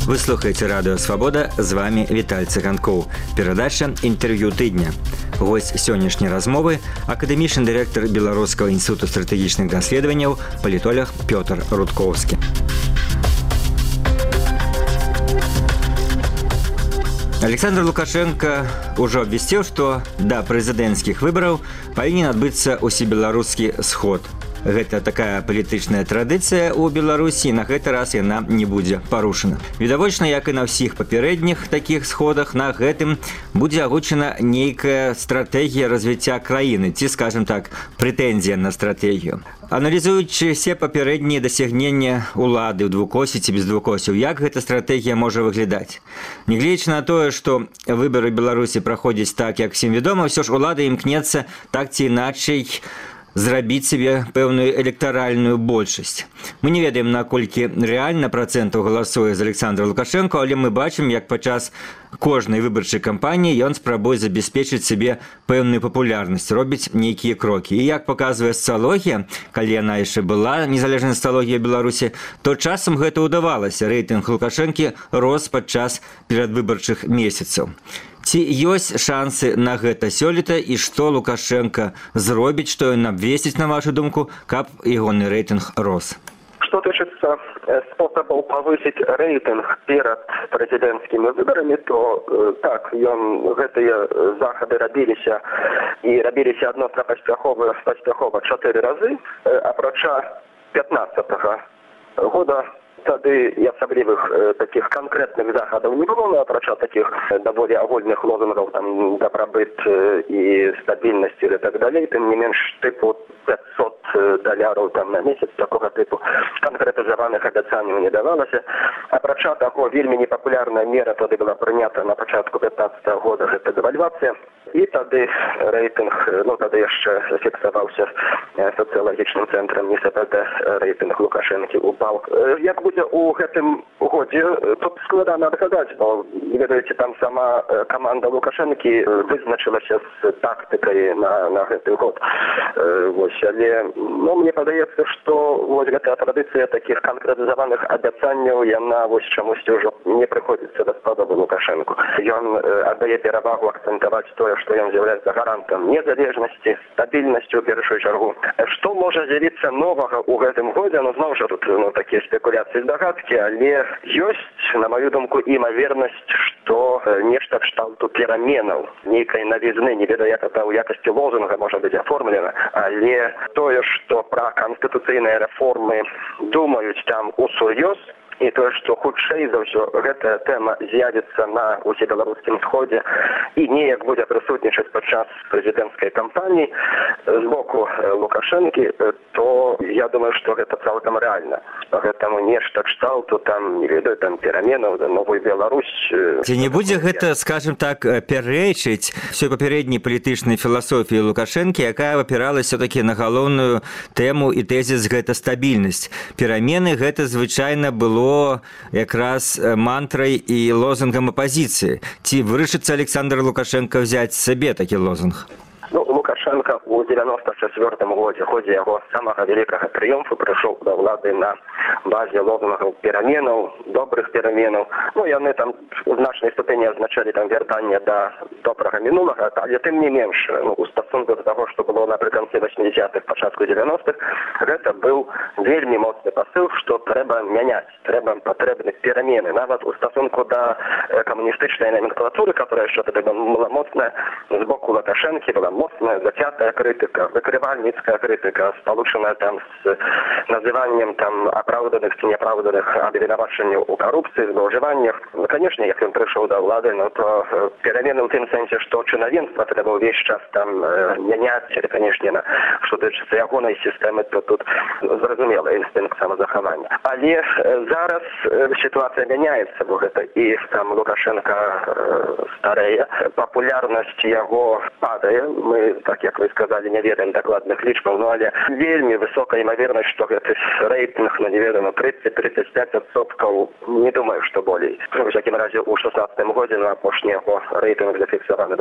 Вы слухаеце радыё Свабода, з вами Віталь Цыганкоў. Перадача інтэрв'ю тыдня. Гость сённяшняй размовы акадэмічны дырэктар Беларускага інстытуту стратэгічных даследаванняў, палітолог Пётр Рудкоўскі. Александр Лукашенко ўжо абвясціў, што да прэзідэнцкіх выбараў павінен адбыцца усебеларускі сход. Гэта такая палітычная традыцыя ў Беларусі, на гэты раз яна не будзе парушана. Відавочна, як і на ўсіх папярэдніх такіх сходах, на гэтым будзе агучана нейкая стратэгія развіцця краіны, ці, скажем так, прэтэнзія на стратэгію. Аналізуючы все папярэднія дасягнення улады ў двукосі ці без двукосяў, як гэта стратэгія можа выглядаць? Нягледзячы на тое, што выбары Беларусі праходзяць так, як всім вядома, ўсё ж улада імкнецца так ці іначай зрабіць себе пэўную электаральную большасць. Мы не ведаем, наколькі рэальна працэнтаў галасуе з Александра Лукашенко, але мы бачым, як падчас кожнай выбарчай кампаніі ён спрабуе забяспечыць сабе пэўную папулярнасць, робіць нейкія крокі. І як паказвае сацыялогія, калі яна яшчэ была незалежная сацыялогія Беларусі, то часам гэта ўдавалася. Рэйтынг Лукашэнкі рос падчас перадвыбарчых месяцаў. Ці ёсць шансы на гэта сёлета і што Лукашенко зробіць, што ён абвесціць, на вашу думку, каб ягоны рэйтынг рос? Что тычыцца спосабаў павысіць рэйтынг перад прэзідэнцкімі выбарамі, то так, гэтыя захады рабіліся і рабіліся адносна паспяхова 4 разы, апрача 15-го года. Тады і асаблівых такіх канкрэтных захадаў не было, апрача такіх даволі агульных лозунгаў, там дабрабыт і стабільнасць і так далей, тым не менш тыпу $500 там на месяц такога тыпу канкрэтызаваных абяцанняў не давалася. Апрача таго, вельмі непапулярная мера тады была прынята на пачатку 15-го года, гэта дэвальвацыя. І тады рэйтынг, тады яшчэ фіксаваўся сацыялагічным цэнтрам НСПД, рэйтынг Лукашэнкі упаў. Як будзе ў гэтым годзе, тут складана адгадаць, бо, ведаеце, там сама каманда Лукашэнкі вызначылася з тактыкай на гэты год. Але мне падаецца, што гэтая традыцыя такіх канкрэтызаваных абяцанняў, яна чамусьці ўжо не прыходзіцца даспадобы Лукашэнку. Ён аддае перавагу акцэнтаваць тое, што ён з'яўляецца гарантам незалежнасці, стабільнасці ў першую чаргу. Што можа з'явіцца новага ў гэтым годзе? Зноў жа тут такія спекуляцыі, здагадкі, але ёсць, на маю думку, імавернасць, што нешта кшталту пераменаў, нейкай навізны, не ведаю, як это ў якасці лозунга можа быць аформлена, але тое, што пра канстытуцыйныя рэформы думаюць там усур'ёз, і тое, што хутчэй за ўсё гэтая тэма з'явіцца на усебеларускім сходзе і неяк будзе прысутнічаць падчас прэзідэнцкай кампаніі з боку Лукашэнкі, то я думаю, што гэта цалкам рэальна. Гэтаму нешта кшталту, там, не ведаю, там пераменаў, новую Беларусь. Ці не будзе гэта, скажем так, пярэчыць всёй папярэдняй палітычнай філасофіі Лукашэнкі, якая апіралася такі на галоўную тэму і тэзіс гэта стабільнасць. Перамены гэта звычайна было якраз мантрай і лозунгам апазіцыі. Ці вырашыцца Александр Лукашенко взяць сабе такі лозунг? Лукашенко у 94-м годзе, ходзе яго самага вялікага трыёмфу, прыйшоў да ўлады на базе лозунгаў пераменаў, добрых пераменаў. Яны там у значнай ступені азначалі там вяртанне да добрага мінулага, але тым не менш, у стасунку да таго, што было напрыканцы 80-х, пачатку 90-х, гэта быў вельмі моцны пасыл, што трэба мяняць, патрэбны перамены. Нават у стасунку да камуністычнай номенклатуры, которая яшчэ тады была моцная, з боку Лукашэнкі была моцная, зацятая крытыка, выкрывальніцкая крытыка, спалучаная там з называннем там апраўданых ці неапраўданых абвінавачанняў у карупцыі, злоўжываннях. Канешне, як ён прыйшоў да ўлады, то перамены ў тым сэнсе, што чынавенства трэба ўвесь час там мяняць, канешне, што датычыцца ягонай сістэмы, то тут зразумела інстынкт самазахавання. Але зараз сітуацыя мяняецца, бо гэта і там Лукашенко старэе, папулярнасць яго падае, мы, так як вы сказали, не ведаем дакладных лічбаў, але вельмі высокая імавернасць, што гэты рэйтынг, не ведаем, 30-35%, не думаю, што болей. У всякім разе, у 16-м годзе на апошні яго рэйтынг зафіксаваны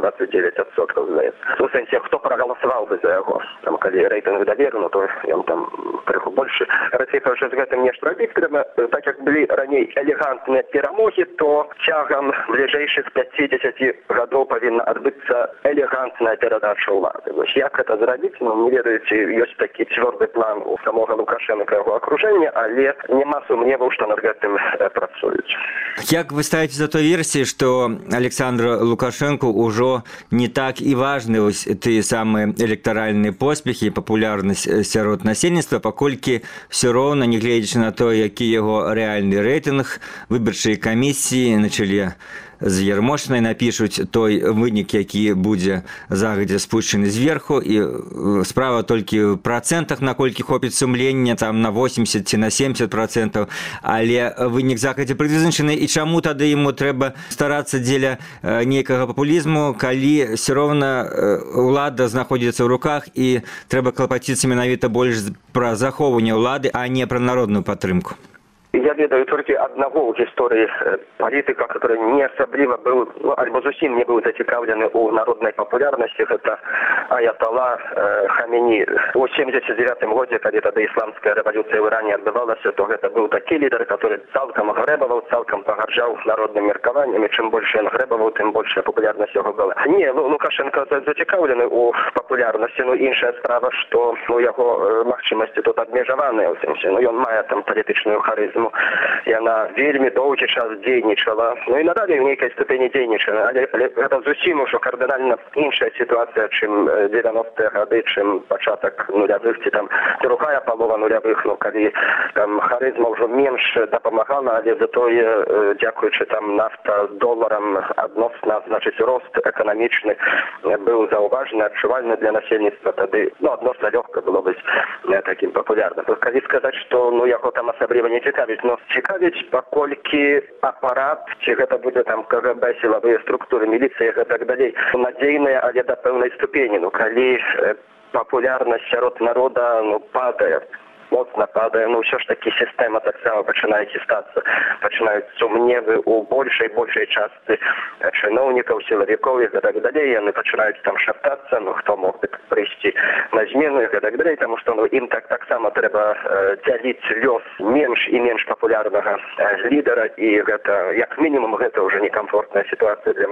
29%, здаецца. У сэнсе, хто прагаласаваў бы за яго? Там, калі рэйтынг даверу, то ён там крыху больше. Расія кажа, з гэтым нешта рабіць трэба. Так як былі раней элегантныя перамогі, то цягам бліжэйшых 50 гадоў павінна адбыцца элегантная перадача ўлады. Вось як гэта зрабіць, не ведаеце, ёсць такі цвёрды план у самога Лукашенка яго акружэння, але няма сумневаў, што над гэтым працуюць. Як вы ставіце за той версіі, што Александру Лукашенку ўжо не так і важны тыя самыя электаральныя поспехі і папулярнасць сярод насельніцтва, паколькі все роўна, нягледзячы на то, які яго рэальны рэйтынг, выбарчыя камісіі на чале з Ярмошнай напішуць той вынік, які будзе загадзя спушчаны зверху, і справа толькі ў працэнтах, наколькі хопіць сумлення, там на 80 ці на 70%, але вынік загадзя прызначаны, і чаму тады яму трэба старацца дзеля нейкага папулізму, калі все роўна ўлада знаходзіцца ў руках і трэба клапаціцца менавіта больш пра захоўванне ўлады, а не пра народную падтрымку. Я ведаю толькі аднаго ў гісторыі палітыка, который не асабліва быў, альбо зусім не быў зацікаўлены ў народнай папулярнасці, гэта Аятала Хамені. У 79-м годзе, калі тады ісламская рэвалюцыя ў Іране адбывалася, то гэта быў такі лідар, который цалкам грэбаваў, цалкам пагарджаў народным меркаваннем, і чым больш ён грэбаваў, тым большая папулярнасць яго была. Не, Лукашенко зацікаўлены ў папулярнасці, іншая справа, што яго магчымасці тут абмежаваныя, ў сэнсе, ён мае там палітычную харызму, яна вельмі доўгі час дзейнічала, і надалей у нейкай ступені дзейнічала, але гэта зусім ужо кардынальна іншая сітуацыя, чым 90-е гады, чым пачатак нулявых, ці там другая палова нулявых, калі там харызма ўжо менш дапамагала, але затое, дзякуючы там нафта з доларам адносна, значыць, рост эканамічны быў заўважны, адчувальны для насельніцтва, тады, адносна лёгка было быць такім папулярным. Калі сказаць, што яго там асабліва не цікавіць, цікавіць, паколькі апарат, ці гэта будзе там КГБ, сілавыя структуры, міліцыя, і так далей, надзейныя, але да пэўнай ступені. Калі папулярнасць сярод народа падае, моцна падае, ўсё ж такі сістэма таксама пачынае хістацца, пачынаюць сумневы ў большай частцы чыноўнікаў, сілавікоў, і так далей, яны пачынаюць там шаптацца, хто мог бы прыйсці на змену, і так далей, таму што ім таксама трэба дзяліць лёс менш і менш папулярнага лідара, і гэта, як мінімум, гэта ўжо некамфортная сітуацыя для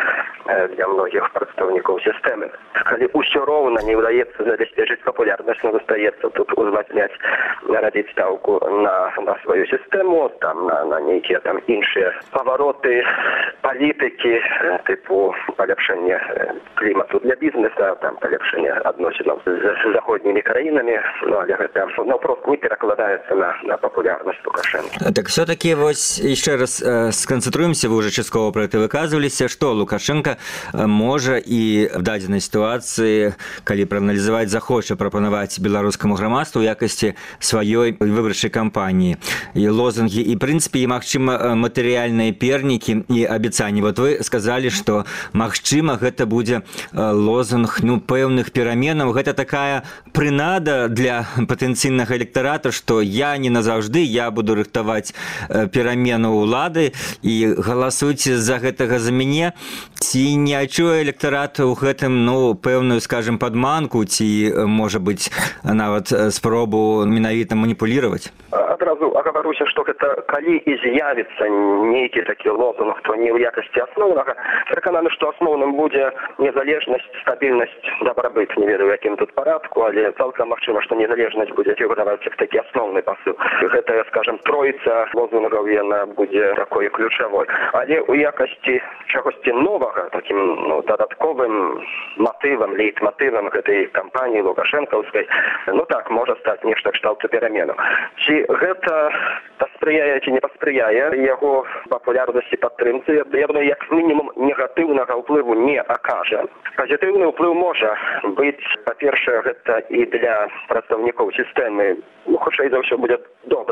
многіх прадстаўнікоў сістэмы. Калі ўсё роўна не ўдаецца забяспечыць папулярнасць, застаецца тут узмацняць, рабіць стаўку на сваю сістэму, там на нейкія там іншыя павароты палітыкі, тыпу паляпшэння клімату для бізнеса, там паляпшэння адносінаў з заходнімі краінамі, але гэта просто не перакладаецца на папулярнасць Лукашенка. Так все-таки вось яшчэ раз сканцэнтруемся, вы уже часткова пра гэта выказваліся, што Лукашенка можа і в дадзенай сітуацыі, калі прааналізаваць, захоча прапанаваць беларускаму грамадству ў якасці сваёй выбарчай кампаніі. І лозунгі, і, прынцыпе, і, магчыма, матэрыяльныя пернікі і абяцанні. Вот вы сказалі, што, магчыма, гэта будзе лозунг, пэўных пераменаў. Гэта такая прынада для патэнцыйнага электарата, што я не назаўжды, я буду рыхтаваць перамену ўлады і галасуйце за гэтага за мяне. Ці не адчуе электарат у гэтым, пэўную, скажем, падманку, ці, можа быць, нават спробу менавіта маніпулировать? Адразу агадаруся, што гэта калі і з'явіцца нейкі такі лозунг, то не ў якасці асноўнага. Перакананы, што асноўным будзе незалежнасць, стабільнасць, дабрабыт. Не ведаю, якім тут парадку, але цалкам магчыма, што незалежнасць будзе фігураваць як такі асноўны пасыл. Гэта, скажем, тройца лозунгаў, яна будзе такой ключавой. Але ў якасці чагосьці новага, такім дадатковым матывам, лейтматывам гэтай кампаніі лукашэнкаўскай, так, можа стаць нешта кшталту пераменаў. Ці гэта паспрыяе ці не паспрыяе яго папулярнасці, падтрымцы, я думаю, як мінімум негатыўнага ўплыву не акажа. Пазітыўны ўплыў можа быць, па-першае, гэта і для прадстаўнікоў сістэмы, хутчэй за ўсё будзе добры.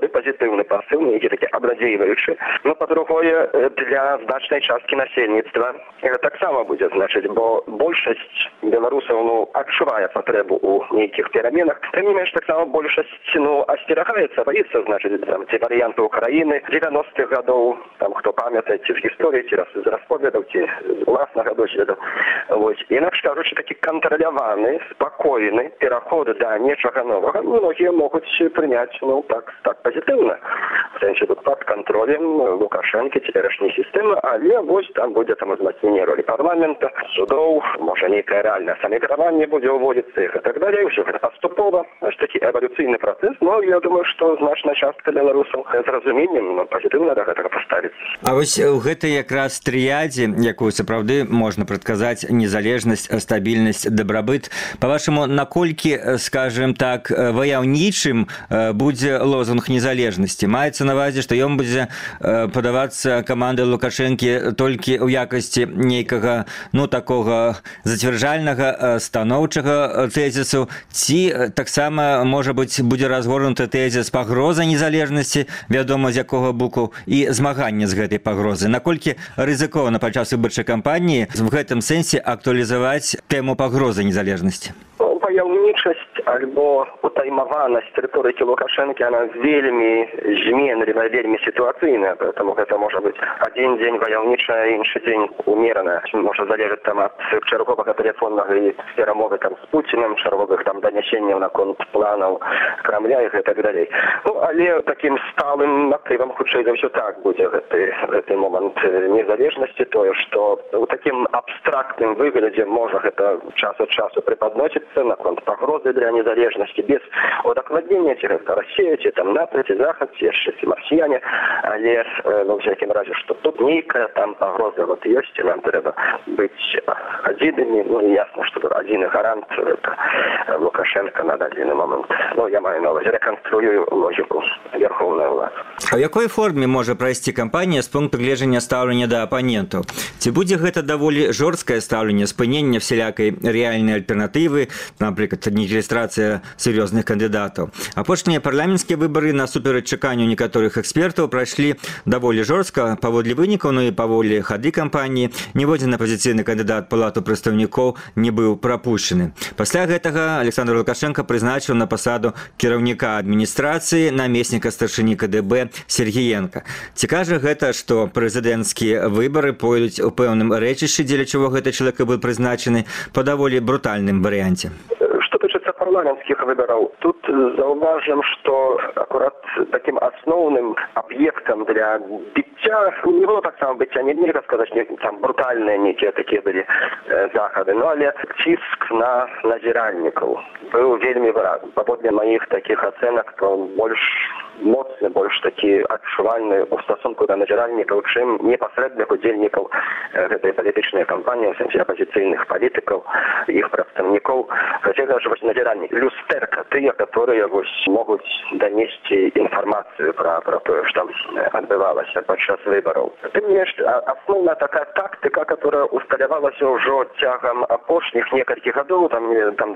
добрый, позитивный посыл, нейкі такі абнадзейваючы. Но па-другое, для значнай часткі насельніцтва таксама будзе значыць, бо большасць беларусаў адчувае патрэбу ў нейкіх пераменах. Тым не менш, таксама большасць асцерагаецца, баіцца, значыць, там ці варыянты Украіны 90-х гадоў, там хто памятае ці з гісторыі, ці з расповедаў, ці з уласнага досведу. Вось. Інакш кажучы, такі кантраляваны, спакойны пераход да нечага новага, многія могуць прыняць, так пазітыўна. В сэнсе тут пад кантролем Лукашэнкі цяперашняй сістэмы, але вось там будзе там узмацненне ролі парламента, судоў, можа нейкае рэальнае самакіраванне будзе ўводзіцца і так далей. Усё гэта паступова, такі эвалюцыйны працэс. Но я думаю, што значная частка беларусаў з разуменнем пазітыўна да гэтага паставіцца. А вось у гэтай якраз трыядзе, якую сапраўды можна прадказаць незалежнасць, стабільнасць, дабрабыт, па-вашаму, наколькі, скажем так, ваяўнічым будзе лозунг незалежнасці? Маецца на ўвазе, што ён будзе падавацца камандай Лукашэнкі толькі ў якасці нейкага, такога зацвярджальнага, станоўчага тэзісу, ці таксама, можа быць, будзе разгорнуты тэзіс пагрозы незалежнасці, вядома, з якога боку, і змагання з гэтай пагрозы. Наколькі рызыкоўна падчас выбарчай кампаніі в гэтым сэнсе актуалізаваць тэму пагрозы незалежнасці? Ваяўнічасць альбо утаймаванасць рыторыкі Лукашэнкі, она вельмі зменлівая, вельмі сітуацыйная, поэтому гэта можа быць адзін дзень ваяўнічая, іншы дзень умераная. Можа залежаць там ад чарговага тэлефоннага і перамовы там з Пуціным, чарговых там данясенняў наконт планаў Крамля і гэтак далей. Але такім сталым матывам, хутчэй за ўсё, так будзе гэты момант незалежнасці, тое, што ў такім абстрактным выглядзе можа гэта час ад часу преподносіцца наконт пагрозы для незалежнасці, без удакладнення, ці гэта Расія, ці там НАТО, ці Захад, ці яшчэ ці марсіяне, але ва ўсякім разе, што тут нейкая там пагроза ёсць, і нам трэба быць адзінымі. Ясна, што адзіны гарант гэта Лукашенко на дадзены момант. Я маю на ўвазе, рэканструю логіку верхоўнай улады. А ў якой форме можа прайсці кампанія з пункту гледжання стаўлення да апанентаў? Ці будзе гэта даволі жорсткае стаўленне, спынення всялякай рэальнай альтэрнатывы, напрыклад, рэгістрацыя сур'ёзных кандыдатаў? Апошнія парламенцкія выбары, насуперач чаканню некаторых экспертаў, прайшлі даволі жорстка паводле вынікаў, і паводле хады кампаніі. Ніводзін апазіцыйны кандыдат палату прадстаўнікоў не быў прапушчаны. Пасля гэтага Александр Лукашенко прызначыў на пасаду кіраўніка адміністрацыі намесніка старшыні КДБ Сергіенка. Ці кажа гэта, што прэзідэнцкія выбары пойдуць у пэўным рэчышчы, дзеля чаго гэты чалавек быў прызначаны, па даволі брутальным варыянце? Што тычыцца парламенцкіх выбараў, тут заўважым, што акурат такім асноўным аб'ектам для біцця не было таксама быцця, нельга сказаць, там брутальныя нейкія такія былі захады, але ціск на назіральнікаў быў вельмі выразны. Паводле маіх такіх ацэнак, то больш моцны, больш такі адчувальны ў стасунку да назіральнікаў, чым непасрэдных удзельнікаў гэтай палітычнай кампаніі, у сэнсе апазіцыйных палітыкаў, іх прадстаўнікоў. Хаця кажа, вось назіральнік, люстэрка, тыя, которые могуць данесці інфармацыю пра тое, што там адбывалася падчас выбараў. Тым не менш, асноўная такая тактыка, которая усталявалася ўжо цягам апошніх некалькіх гадоў, там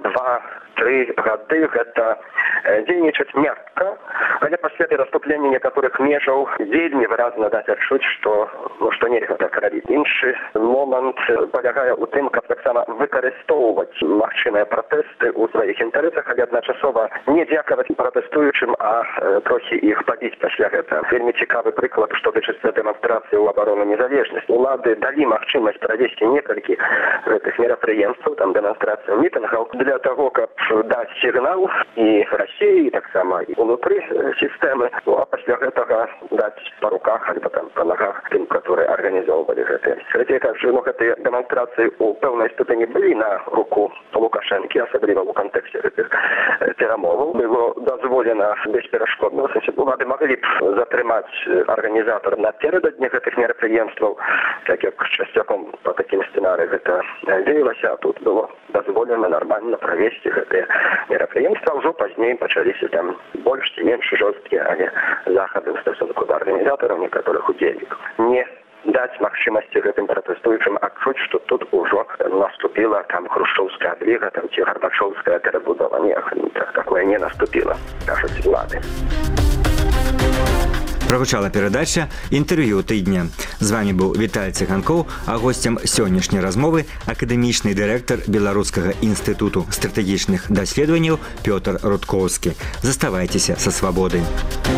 2-3 гады, гэта дзейнічаць мякка, але пасля пераступлення некаторых межаў вельмі выразна даць адчуць, што нельга так рабіць. Іншы момант палягае ў тым, каб таксама выкарыстоўваць магчымыя пратэсты ў сваіх інтарэсах, але адначасова не дзякаваць пратэстуючым, а трохі іх пабіць пасля гэтага. Вельмі цікавы прыклад, што тычыцца дэманстрацыі ў абарону незалежнасці. Улады далі магчымасць правесці некалькі гэтых мерапрыемстваў, там дэманстрацыяў, мітынгаў, для таго, каб даць сігнал і Расіі, і таксама і унутры сістэмы, а пасля гэтага даць па руках альбо там па нагах тым, которые арганізоўвалі гэтыя. Хаця кажу, гэтыя дэманстрацыі ў пэўнай ступені былі на руку Лукашэнкі, асабліва ў кантэксце гэтых перамоваў. Было дазволена бесперашкодна, улады маглі б затрымаць арганізатор напердадні гэтых мерапрыемстваў, так як часцяком па такім сцэнарыі гэта дзеялася, а тут было дазволена нармальна правесці гэтыя мерапрыемствы. Ўжо пазней пачаліся там больш ці менш жорсткія, але захады ў стасунку да арганізатараў некаторых удзельнікаў. Не даць магчымасці гэтым пратэстуючым адчуць, што тут ужо наступіла там хрушчоўская адліга, там ці гарбачоўская перабудова. Не, такое не наступіла, кажуць улады. Прагучала перадача «Інтэрв'ю тыдня». З вами быў Віталь Ціханкоў, а госцем сённяшняй размовы акадэмічны дырэктар Беларускага інстытуту стратэгічных даследаванняў Пётр Рудкоўскі. Заставайцеся са свабодай.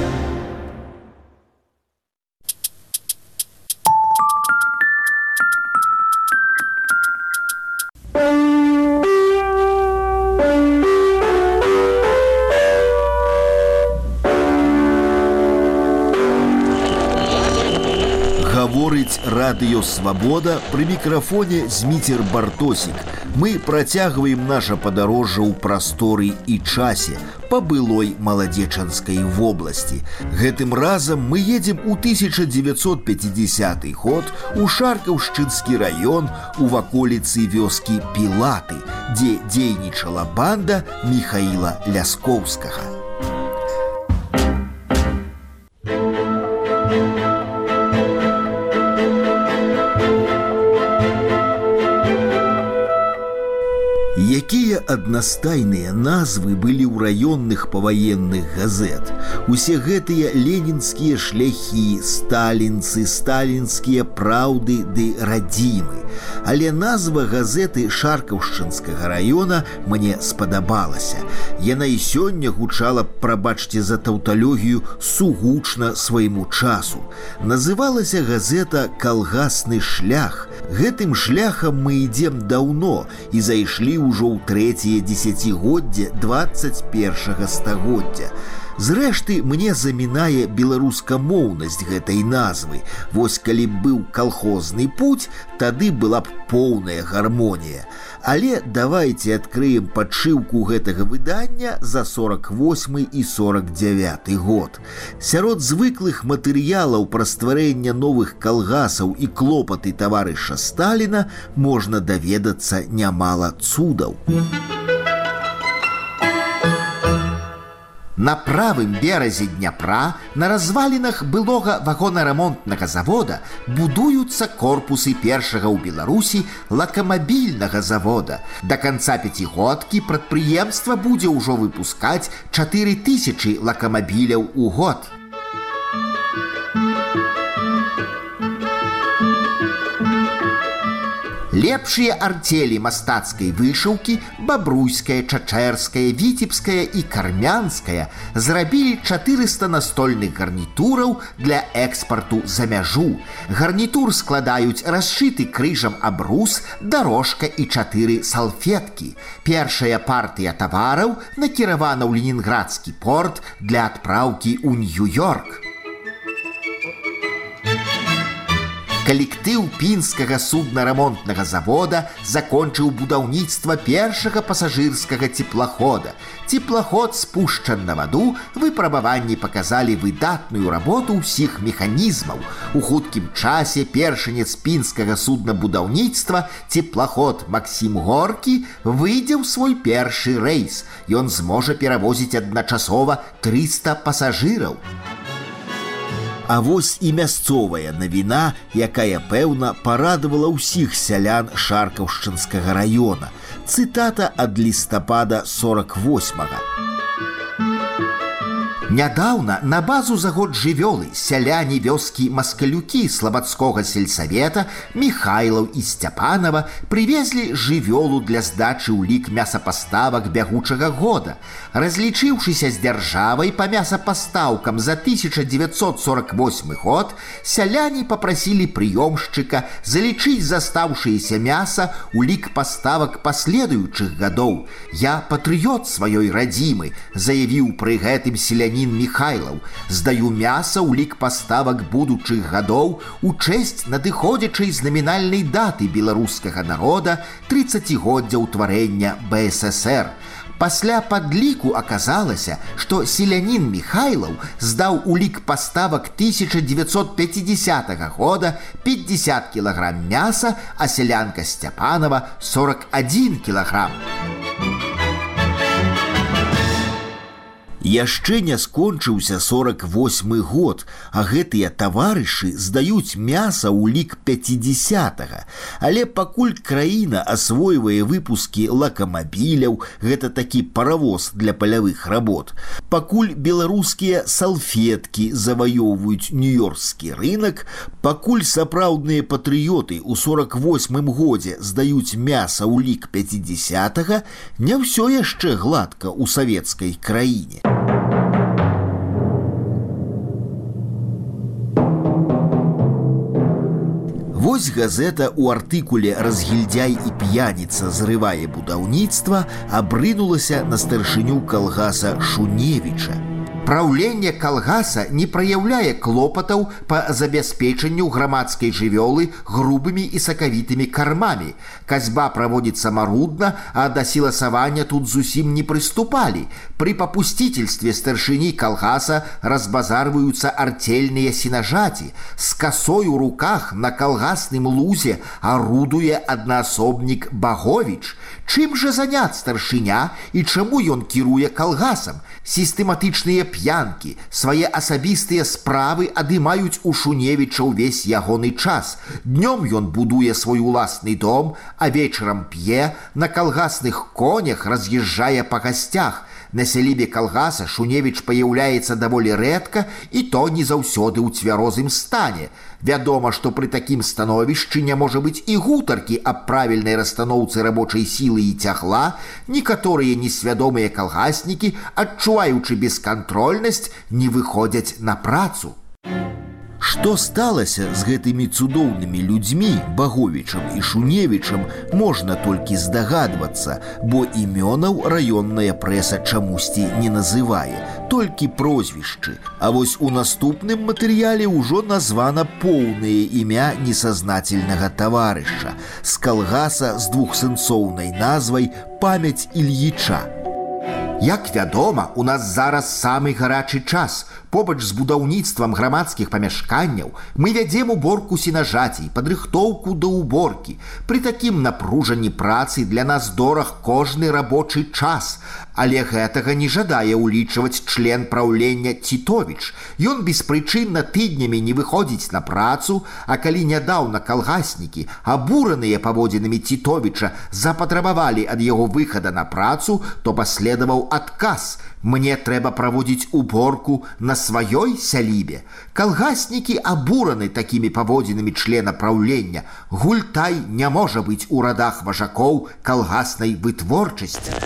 Гаворыць радыё «Свабода», пры мікрафоне Зміцер Бартосік. Мы працягваем наша падарожжа ў прасторы і часе па былой Маладзечанскай вобласці. Гэтым разам мы едзем у 1950 год у Шаркаўшчынскі раён у ваколіцы вёскі Пілаты, дзе дзейнічала банда Міхаіла Ляскоўскага. Якія аднастайныя назвы былі ў раённых паваенных газет. Усе гэтыя ленінскія шляхі, сталінцы, сталінскія праўды ды радзімы. Але назва газеты Шаркаўшчынскага раёна мне спадабалася. Яна і сёння гучала, прабачце за таўталогію, сугучна свайму часу. Называлася газета «Калгасны шлях». Гэтым шляхам мы ідзем даўно і зайшлі ўжо ў трэцяе дзесяцігоддзе 21 стагоддзя. Зрэшты, мне замінае беларускамоўнасць гэтай назвы. Вось калі б быў калхозны путь, тады была б поўная гармонія. Але давайце адкрыем падшыўку гэтага выдання за 48 і 49 год. Сярод звыклых матэрыялаў пра стварэнне новых калгасаў і клопаты таварыша Сталіна можна даведацца нямала цудаў. На правым беразе Дняпра, на развалінах былога вагонарамонтнага завода, будуюцца корпусы першага ў Беларусі лакамабільнага завода. Да канца пяцігодкі прадпрыемства будзе ўжо выпускаць 4000 лакамабіляў у год. Лепшыя артелі мастацкай вышыўкі, бабруйская, чачэрская, віцебская і кармянская, зрабілі 400 настольных гарнітураў для экспарту за мяжу. Гарнітур складаюць расшыты крыжам абрус, дарожка і 4 салфеткі. Першая партыя тавараў накіравана ў Ленінградскі порт для адпраўкі ў Нью-Йорк. Калектыў пінскага суднарамонтнага завода закончыў будаўніцтва першага пасажырскага цеплахода. Цеплаход спушчан на ваду, выпрабаванні паказалі выдатную работу ўсіх механізмаў. У хуткім часе першынец пінскага суднабудаўніцтва, цеплаход Максім Горкі, выйдзе ў свой першы рэйс. Ён зможа перавозіць адначасова 300 пасажыраў. А вось і мясцовая навіна, якая, пэўна, парадавала ўсіх сялян Шаркаўшчынскага раёна. Цытата ад лістапада 48-га. Нядаўна на базу за год жывёлы сяляне вёскі Маскалюкі слабадскога сельсавета Міхайлаў і Сцяпанова прывезлі жывёлу для здачы ў лік мясапаставак бягучага года. Разлічыўшыся з дзяржавай па мясапастаўкам за 1948 год, сяляне папрасілі прыёмшчыка залічыць застаўшыеся мяса ў лік паставак паследуючых гадоў. «Я патрыёт сваёй радзімы», заявіў пры гэтым селянін Міхайлаў. «Здаю мяса ў лік паставак будучых гадоў у чэсць надыходзячай знамінальнай даты беларускага народа 30годдзя ўтварэння БССР». Пасля падліку аказалася, што селянін Міхайлаў здаў у лік паставак 1950 года 50 кілаграм мяса, а сялянка Сцяпанова 41 кілаграм. Яшчэ не скончыўся 48 год, а гэтыя таварышы здаюць мяса ў лік 50-га. Але пакуль краіна асвойвае выпускі лакамабіляў, гэта такі паравоз для палявых работ, пакуль беларускія салфеткі заваёўваюць нью-йоркскі рынок, пакуль сапраўдныя патрыёты ў 48-м годзе здаюць мяса ў лік 50-га, не ўсё яшчэ гладка ў савецкай краіне. Вось газета ў артыкуле «Разгільдяй і п'яніца зрывае будаўніцтва» абрынулася на старшыню калгаса Шуневіча. Праўленне калгаса не праяўляе клопатаў па забяспечанню грамадскай жывёлы грубымі і сакавітымі кармамі. Касьба праводзіцца марудна, а да сіласавання тут зусім не прыступалі. Пры папусцительстве старшыні калгаса разбазарваюцца артельныя сенажаці. З касой у руках на калгасным лузе арудуе аднаасобнік Баговіч. Чым жа заняць старшыня і чаму ён кіруе калгасам? Сістэматычныя п'янкі, свае асабістыя справы адымаюць у Шуневіча ўвесь ягоны час. Днём ён будуе свой уласны дом, а вечарам п'е, на калгасных конях раз'язджае па гасцях. На сялібе калгаса Шуневіч паяўляецца даволі рэдка і то не заўсёды ў цвярозым стане. Вядома, што пры такім становішчы не можа быць і гутаркі аб правільнай расстаноўцы рабочай сілы і цягла. Некаторыя несвядомыя калгаснікі, адчуваючы бескантрольнасць, не выходзяць на працу. Што сталася з гэтымі цудоўнымі людзьмі, Баговічам і Шуневічам, можна толькі здагадвацца, бо імёнаў раённая прэса чамусьці не называе, толькі прозвішчы. А вось у наступным матэрыяле ўжо названа поўнае імя несазнательнага таварыша з калгаса з двухсэнсоўнай назвай «Памяць Ільіча». Як вядома, у нас зараз самы гарачы час. Побач з будаўніцтвам грамадскіх памяшканняў мы вядзем уборку сенажацей, падрыхтоўку да уборкі. Пры такім напружанні працы для нас дораг кожны рабочы час. Але гэтага не жадае ўлічваць член праўлення Тітовіч. Ён беспрычынна тыднямі не выходзіць на працу, а калі нядаўна калгаснікі, абураныя паводзінамі Тітовіча, запатрабавалі ад яго выхада на працу, то паследаваў адказ: «Мне трэба праводзіць уборку на сваёй сялібе». Калгаснікі абураны такімі паводзінамі члена праўлення. Гультай не можа быць у радах важакоў калгаснай вытворчасці.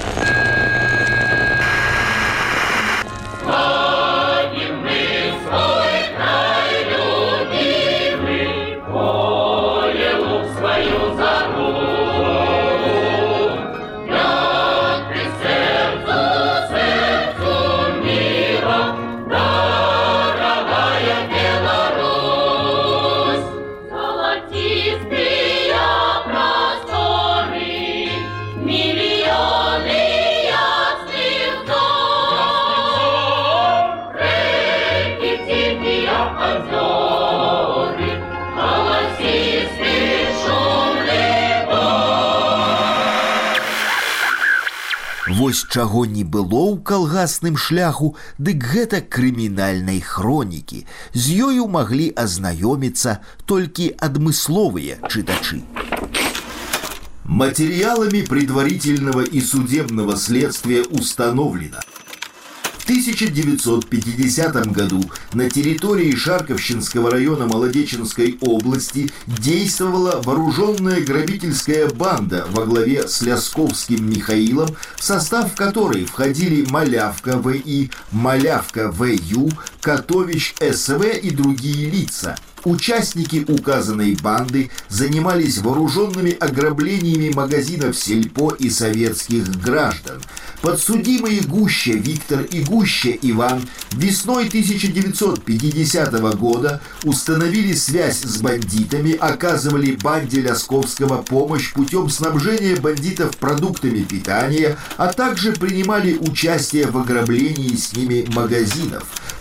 Вось чаго не было ў калгасным шляху, дык гэта крымінальнай хронікі. З ёю маглі азнаёміцца толькі адмысловыя чытачы. Материалами предварительного и судебного следствия установлено: в 1950 году на территории Шарковщинского района Молодеченской области действовала вооруженная грабительская банда во главе с Лясковским Михаилом, в состав которой входили Малявка В.И., Малявка В.Ю., Котович С.В. и другие лица. Участники указанной банды занимались вооруженными ограблениями магазинов сельпо и советских граждан. Подсудимые Гуща Виктор и Гуща Иван весной 1950 года установили связь с бандитами, оказывали банде Лясковского помощь путем снабжения бандитов продуктами питания, а также принимали участие в ограблении с ними магазинов.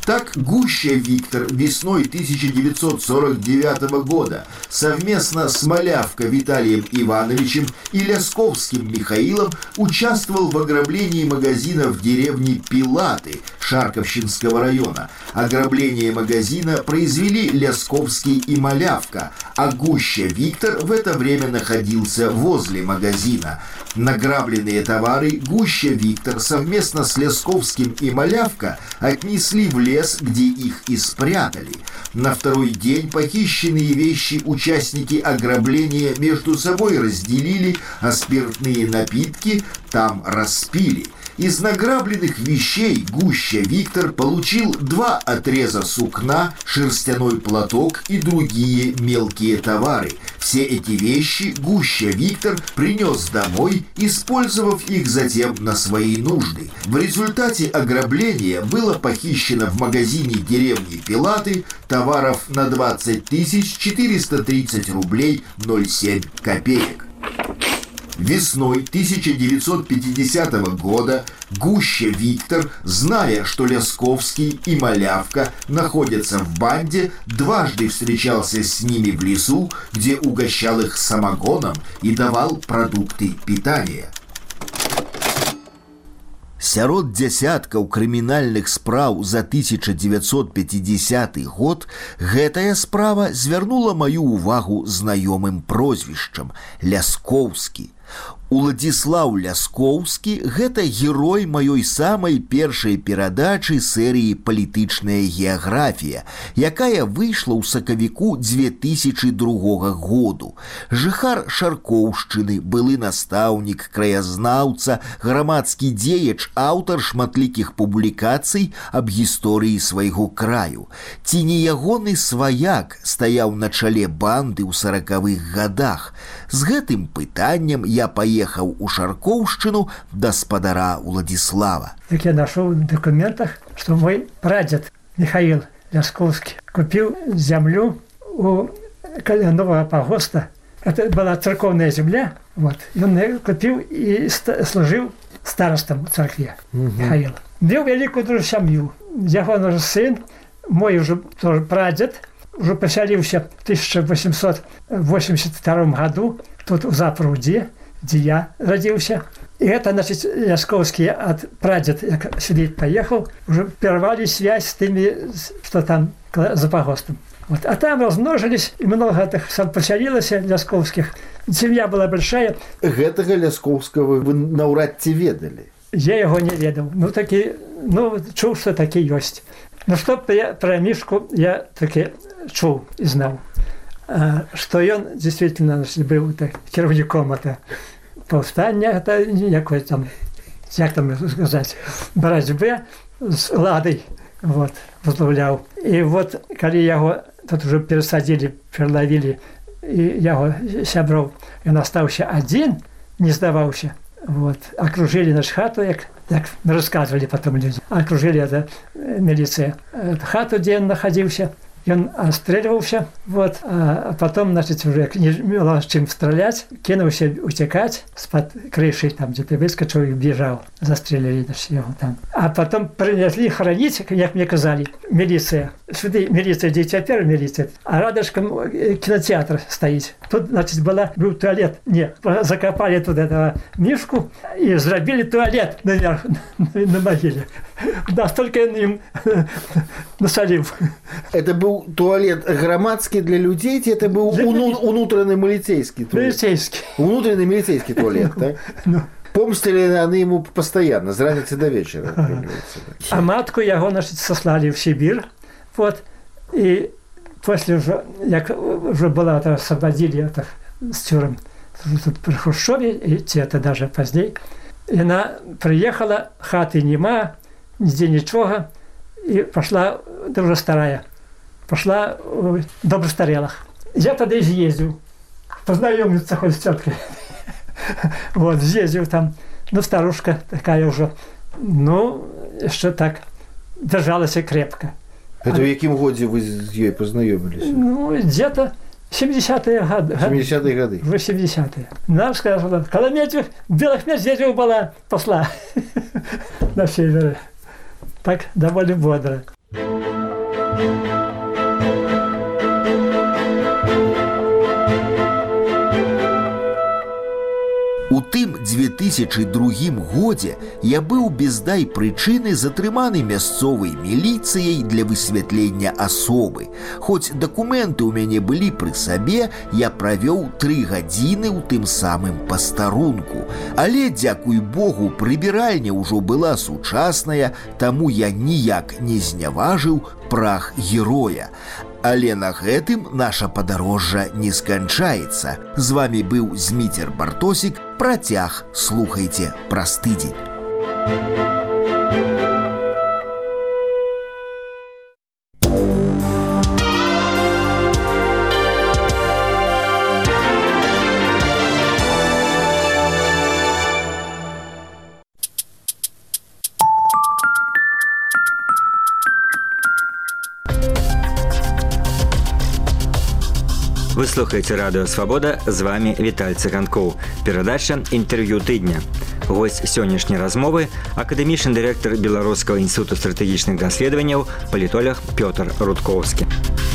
Так Гуща Виктор весной 1949 года совместно с Малявко Виталием Ивановичем и Лясковским Михаилом участвовал в ограблении магазина в деревне Пилаты Шарковщинского района. Ограбление магазина произвели Лясковский и Малявка, а Гуща Виктор в это время находился возле магазина. Награбленные товары Гуща Виктор совместно с Лясковским и Малявка отнесли в лес, где их и спрятали. На второй день похищенные вещи участники ограбления между собой разделили, а спиртные напитки там распили. Из награбленных вещей Гуща Виктор получил 2 отреза сукна, шерстяной платок и другие мелкие товары. Все эти вещи Гуща Виктор принес домой, использовав их затем на свои нужды. В результате ограбления было похищено в магазине деревни Пилаты товаров на 20 430 рублей 07 копеек. Весной 1950 года Гуща Виктор, зная, что Лясковский и Малявка находятся в банде, дважды встречался с ними в лесу, где угощал их самогоном и давал продукты питания. Сярод дзясяткаў крымінальных спраў за 1950 год гэтая справа звярнула маю ўвагу знаёмым прозвішчам Лясковскі. Уладзіслаў Лясковскі – гэта герой маёй самай першай перадачы серыі «Палітычная геаграфія», якая выйшла ў сакавіку 2002 году. Жыхар Шаркоўшчыны, былы настаўнік, краязнаўца, грамадскі дзеяч, аўтар шматлікіх публікацый аб гісторыі свайго краю. Ці не ягоны сваяк стаяў на чале банды ў 40-х гадах? З гэтым пытаннем я поехал у Шаркоўшчыну да спадара Уладзіслава. Так я нашел в документах, что мой прадед Михаил Лясковский купил землю у Нового погоста. Это была церковная земля. Вот. И он ее купил и служил старостом в церкви Михаил. Вел великую дружную семью. Его уже сын, мой уже тоже прадед, уже поселился в 1882 году тут в Запруде, где я родился. И это, значит, Лясковский от прадед, как сюда поехал, уже прервали связь с теми, что там за погостом. Вот. А там размножились, и много этих сам поселилось Лясковских. Семья была большая. Гэтага Лясковского вы наўрад ці ведали? Я его не ведал. Ну, таки, чув, что таки есть. Ну, что про Мишку я таки чув и знал. Что он действительно был кіраўніком повстання, это якой там, як там сказать, борьбы с ладой, вот, возглавлял. И вот, когда его тут уже пересадили, переловили, и его сябров, он остался один, не сдавался, вот, окружили нашу хату, як рассказывали потом люди, окружили это милиция, хату, где он находился. И он отстреливался, вот, а потом, значит, уже не было чем стрелять, кинулся утекать с-под крыши, там где-то выскочил и бежал, застрелили его там. А потом принесли хоронить, как мне сказали, милиция. Сюда милиция, где теперь милиция, а рядышком кинотеатр стоит. Тут, значит, был туалет. Нет, закопали тут этого Мишку и сделали туалет наверх, на могиле. Настолько он им насолил. Это был туалет громадский для людей, ці это был унутренний милицейский туалет? Милицейский. Внутренний милицейский туалет, так? Помстили они ему постоянно, с раницы до вечера. А матку его, значит, сослали в Сибирь. Вот. И после уже, как уже была, освободили это с тюрем тут при Хрущеве, и это даже позднее. И она приехала, хаты нема, нигде ничего, и пошла, да уже старая, пошла в Добростарелах. Я тогда и съездил, познакомиться хоть с теткой. Вот, съездил там, старушка такая уже, еще так, держалась крепко. Это в каком году вы с ней познакомились? Где-то 70-е годы. 70-е годы? 80-е. Нам сказала, когда медведь, белых медведей была, пошла на севере. Так, довольно бодро. У тым 2002 годзе я быў без дай прычыны затрыманы мясцовай міліцыяй для высвятлення асобы. Хоць дакументы ў мяне былі пры сабе, я правёў 3 гадзіны ў тым самым пастарунку. Але, дзякуй Богу, прыбіральня ўжо была сучасная, таму я ніяк не зняважыў прах героя. Але на гэтым наша падарожжа не сканчаецца. З вами быў Зміцер Бартосік. Працяг слухайце праз тыдзень. Вы слухаеце радыё «Свабода», з вами Віталь Цыганкоў. Перадача «Інтэрв'ю тыдня». Госць сённяшняй размовы – акадэмічны дырэктар Беларускага інстытуту стратэгічных даследаванняў, палітолог Пётр Рудкоўскі.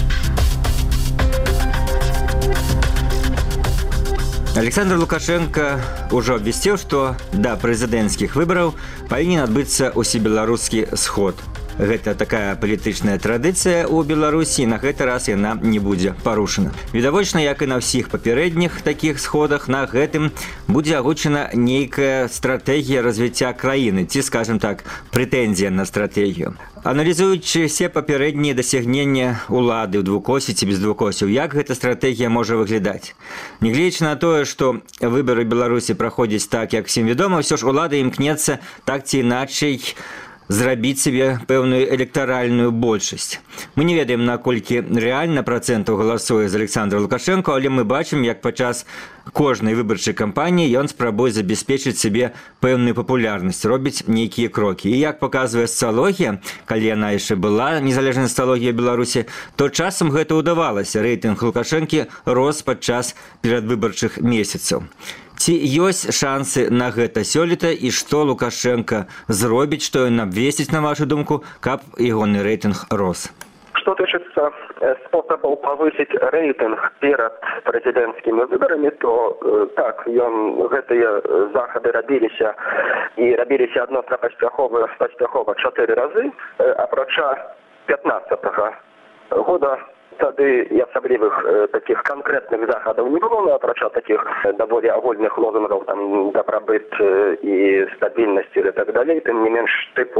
Александр Лукашенко ўжо абвясціў, што да прэзідэнцкіх выбараў павінен адбыцца усебеларускі сход. Гэта такая палітычная традыцыя ў Беларусі, і на гэты раз яна не будзе парушана. Відавочна, як і на ўсіх папярэдніх такіх сходах, на гэтым будзе агучана нейкая стратэгія развіцця краіны, ці, скажем так, прэтэнзія на стратэгію. Аналізуючы все папярэднія дасягнення улады ў двукосі ці без двукосяў, як гэта стратэгія можа выглядаць? Нягледзячы на тое, што выбары Беларусі праходзяць так, як всім вядома, ўсё ж улада імкнецца так ці іначай зрабіць себе пэўную электаральную большасць. Мы не ведаем, наколькі рэальна працэнтаў галасуе за Александра Лукашенко, але мы бачым, як падчас кожнай выбарчай кампаніі ён спрабуе забяспечыць сабе пэўную папулярнасць, робіць нейкія крокі. І як паказвае сацыялогія, калі яна яшчэ была, незалежная сацыялогія Беларусі, то часам гэта ўдавалася. Рэйтынг Лукашэнкі рос падчас перадвыбарчых месяцаў. Ці ёсць шансы на гэта сёлета, і што Лукашенко зробіць, што ён абвесціць, на вашу думку, каб ягоны рэйтынг рос? Что тычыцца спосабаў павысіць рэйтынг перад прэзідэнцкімі выбарамі, то так, гэтыя захады рабіліся і рабіліся адносна паспяхова 4 разы, апрача 15-го года. Тады і асаблівых такіх канкрэтных захадаў не было, апрача такіх даволі агульных лозунгаў, там дабрабыт і стабільнасць і так далей, тым не менш тыпу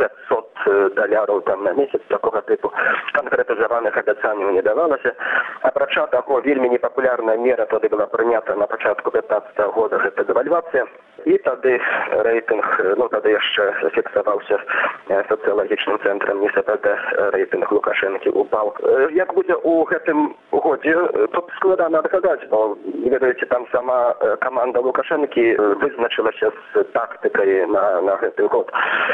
$500 там на месяц такога тыпу канкрэтызаваных абяцанняў не давалася. Апрача таго, вельмі непапулярная мера тады была прынята на пачатку 15-го года, гэта дэвальвацыя. І тады рэйтынг, тады яшчэ фіксаваўся сацыялагічным цэнтрам НСПД, рэйтынг Лукашэнкі упаў. Як будзе ў гэтым годзе, тут складана адказаць, бо, ведаеце, там сама каманда Лукашэнкі вызначылася з тактыкай на гэты год.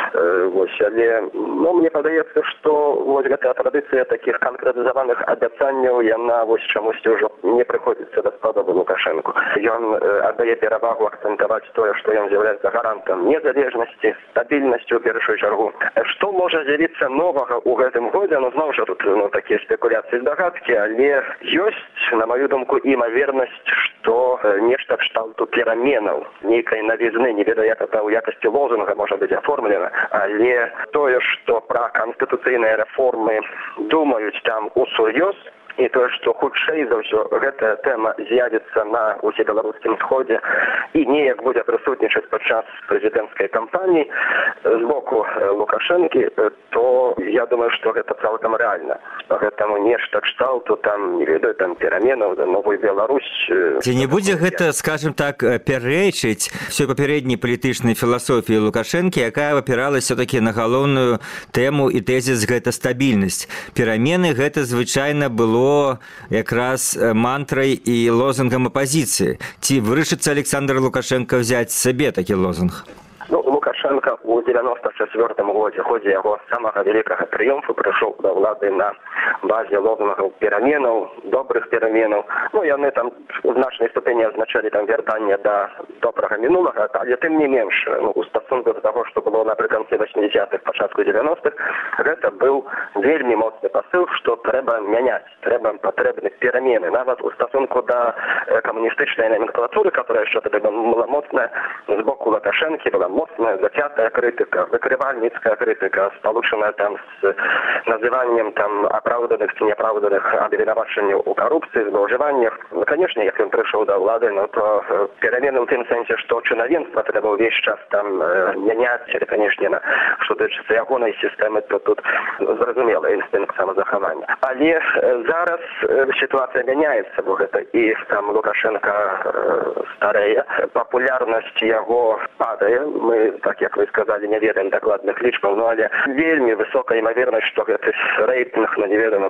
Але мне падаецца, што гэтая традыцыя такіх канкрэтызаваных абяцанняў, яна чамусьці ўжо не прыходзіцца да спадобы Лукашэнку. Ён аддае перавагу акцэнтаваць тое, што ён з'яўляецца гарантам незалежнасці, стабільнасці ў першую чаргу. Што можа з'явіцца новага ў гэтым годзе? Зноў жа тут такія спекуляцыі, здагадкі, але ёсць, на маю думку, імавернасць, што нешта кшталту пераменаў, нейкай навізны, не ведаю, як это ў якасці лозунга можа быць аформлена, але тое, што пра канстытуцыйныя рэформы думаюць там усур'ёз, і тое, што хутчэй за ўсё гэтая тэма з'явіцца на усебеларускім сходзе і неяк будзе прысутнічаць падчас прэзідэнцкай кампаніі з боку Лукашэнкі, то я думаю, што гэта цалкам рэальна. Гэтаму нешта кшталту, там, не ведаю, там пераменаў, новую Беларусь. Ці не будзе гэта, скажем так, пярэчыць всёй папярэдняй палітычнай філасофіі Лукашэнкі, якая апіралася ўсё-такі на галоўную тэму і тэзіс гэта стабільнасць. Перамены гэта звычайна было якраз мантрай і лозунгам апазіцыі. Ці вырашыцца Александр Лукашенко взяць сабе такі лозунг? Ну, Лукашенко у 94-м годзе яго самага вялікага трыёмфу прыйшоў да ўлады на базе лозунгаў пераменаў, добрых пераменаў. Ну, яны там у значнай ступені азначалі там вяртанне да добрага мінулага, але тым не менш, у стасунку да таго, што было напрыканцы 80-х, пачатку 90-х, гэта быў вельмі моцны пасыл, што трэба мяняць, патрэбны перамены. Нават у стасунку да камуністычнай номенклатуры, которая яшчэ тады была моцная, з боку Лукашэнкі была моцная зацятая крытыка, выкрывальніцкая крытыка, спалучаная там з называннем там апраўданых ці неапраўданых абвінавачанняў у карупцыі, злоўжываннях. Ну, канешне, як ён прыйшоў да ўлады, то перамены ў тым сэнсе, што чынавенства трэба ўвесь час там мяняць, канешне, што датычыцца ягонай сістэмы, то тут зразумела інстынкт самазахавання. Але зараз сітуацыя мяняецца, бо гэта і там Лукашенко старэе, папулярнасць яго падае. Мы, так як вы сказалі, не ведаем дакладных лічбаў, але вельмі высокая імавернасць, што гэты рэйтынг, не ведаем,